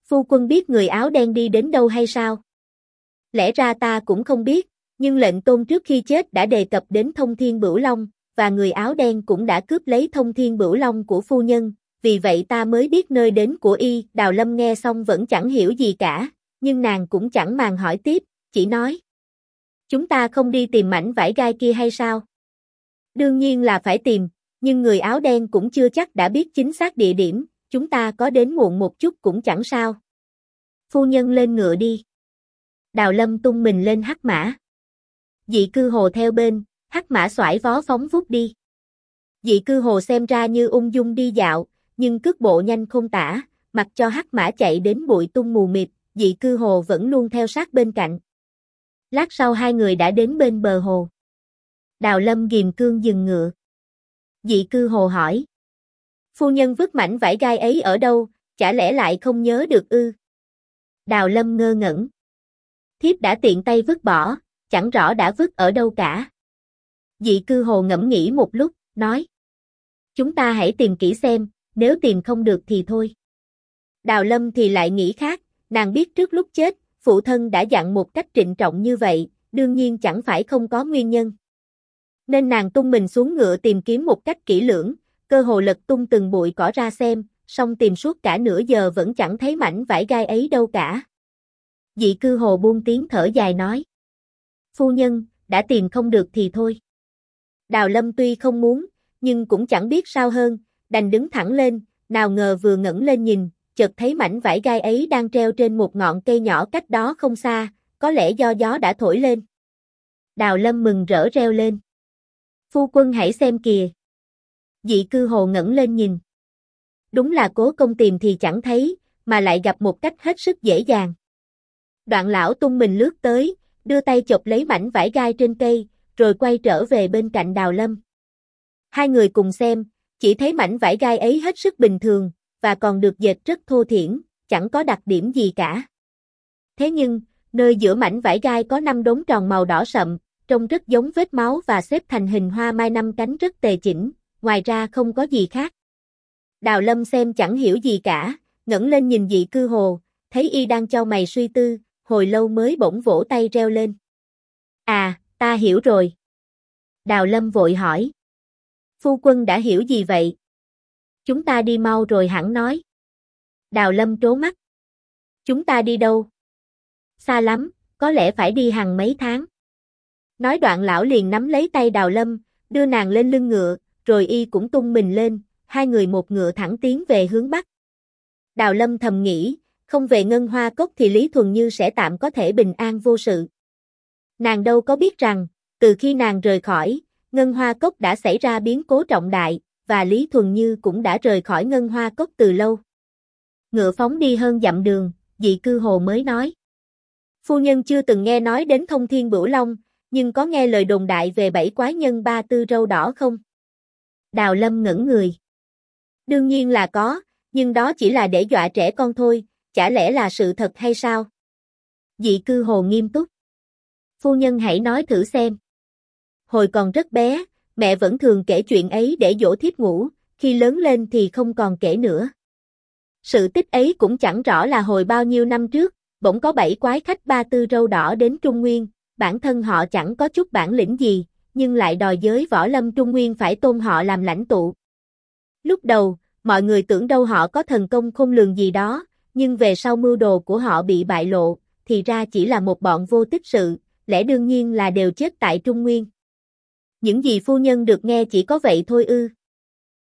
Phu quân biết người áo đen đi đến đâu hay sao? Lẽ ra ta cũng không biết, nhưng lệnh tôn trước khi chết đã đề cập đến Thông Thiên Bửu Long, và người áo đen cũng đã cướp lấy Thông Thiên Bửu Long của phu nhân, vì vậy ta mới biết nơi đến của y. Đào Lâm nghe xong vẫn chẳng hiểu gì cả, nhưng nàng cũng chẳng màng hỏi tiếp, chỉ nói. Chúng ta không đi tìm mảnh vải gai kia hay sao? Đương nhiên là phải tìm, nhưng người áo đen cũng chưa chắc đã biết chính xác địa điểm, chúng ta có đến muộn một chút cũng chẳng sao. Phu nhân lên ngựa đi. Đào Lâm tung mình lên hắc mã. Dị Cư Hồ theo bên, hắc mã xoải vó phóng vút đi. Dị Cư Hồ xem ra như ung dung đi dạo, nhưng cước bộ nhanh không tả, mặc cho hắc mã chạy đến bụi tung mù mịt, Dị Cư Hồ vẫn luôn theo sát bên cạnh. Lát sau hai người đã đến bên bờ hồ. Đào Lâm ghìm cương dừng ngựa. Dị Cư Hồ hỏi. Phu nhân vứt mảnh vải gai ấy ở đâu, chả lẽ lại không nhớ được ư? Đào Lâm ngơ ngẩn. Thiếp đã tiện tay vứt bỏ, chẳng rõ đã vứt ở đâu cả. Dị Cư Hồ ngẫm nghĩ một lúc, nói. Chúng ta hãy tìm kỹ xem, nếu tìm không được thì thôi. Đào Lâm thì lại nghĩ khác, nàng biết trước lúc chết, phụ thân đã dặn một cách trịnh trọng như vậy, đương nhiên chẳng phải không có nguyên nhân. Nên nàng tung mình xuống ngựa tìm kiếm một cách kỹ lưỡng, cơ hồ lật tung từng bụi cỏ ra xem, song tìm suốt cả nửa giờ vẫn chẳng thấy mảnh vải gai ấy đâu cả. Dị Cư Hồ buông tiếng thở dài nói. Phu nhân, đã tìm không được thì thôi. Đào Lâm tuy không muốn, nhưng cũng chẳng biết sao hơn, đành đứng thẳng lên, nào ngờ vừa ngẩng lên nhìn, chợt thấy mảnh vải gai ấy đang treo trên một ngọn cây nhỏ cách đó không xa, có lẽ do gió đã thổi lên. Đào Lâm mừng rỡ reo lên. Phu quân hãy xem kìa. Dị Cư Hồ ngẩng lên nhìn. Đúng là cố công tìm thì chẳng thấy, mà lại gặp một cách hết sức dễ dàng. Đoạn lão tung mình lướt tới, đưa tay chộp lấy mảnh vải gai trên cây, rồi quay trở về bên cạnh Đào Lâm. Hai người cùng xem, chỉ thấy mảnh vải gai ấy hết sức bình thường, và còn được dệt rất thô thiển, chẳng có đặc điểm gì cả. Thế nhưng, nơi giữa mảnh vải gai có 5 đốm tròn màu đỏ sậm, trông rất giống vết máu và xếp thành hình hoa mai 5 cánh rất tề chỉnh, ngoài ra không có gì khác. Đào Lâm xem chẳng hiểu gì cả, ngẩng lên nhìn Dị Cư Hồ, thấy y đang chau mày suy tư, hồi lâu mới bỗng vỗ tay reo lên. À, ta hiểu rồi. Đào Lâm vội hỏi. Phu quân đã hiểu gì vậy? Chúng ta đi mau rồi hẳn nói. Đào Lâm trố mắt. Chúng ta đi đâu? Xa lắm, có lẽ phải đi hàng mấy tháng. Nói đoạn lão liền nắm lấy tay Đào Lâm, đưa nàng lên lưng ngựa, rồi y cũng tung mình lên, hai người một ngựa thẳng tiến về hướng Bắc. Đào Lâm thầm nghĩ, không về Ngân Hoa Cốc thì Lý Thuần Như sẽ tạm có thể bình an vô sự. Nàng đâu có biết rằng, từ khi nàng rời khỏi, Ngân Hoa Cốc đã xảy ra biến cố trọng đại, và Lý Thuần Như cũng đã rời khỏi Ngân Hoa Cốc từ lâu. Ngựa phóng đi hơn dặm đường, Dị Cư Hồ mới nói. Phu nhân chưa từng nghe nói đến Thông Thiên Bửu Long, nhưng có nghe lời đồn đại về 7 quái nhân 3 tư râu đỏ không? Đào Lâm ngẩn người. Đương nhiên là có, nhưng đó chỉ là để dọa trẻ con thôi, chả lẽ là sự thật hay sao? Dị Cư Hồ nghiêm túc. Phu nhân hãy nói thử xem. Hồi còn rất bé, mẹ vẫn thường kể chuyện ấy để dỗ thiếp ngủ, khi lớn lên thì không còn kể nữa. Sự tích ấy cũng chẳng rõ là hồi bao nhiêu năm trước, bỗng có 7 quái khách 3 tư râu đỏ đến Trung Nguyên, bản thân họ chẳng có chút bản lĩnh gì, nhưng lại đòi giới võ lâm Trung Nguyên phải tôn họ làm lãnh tụ. Lúc đầu, mọi người tưởng đâu họ có thần công khôn lường gì đó, nhưng về sau mưu đồ của họ bị bại lộ, thì ra chỉ là một bọn vô tích sự, lẽ đương nhiên là đều chết tại Trung Nguyên. Những gì phu nhân được nghe chỉ có vậy thôi ư?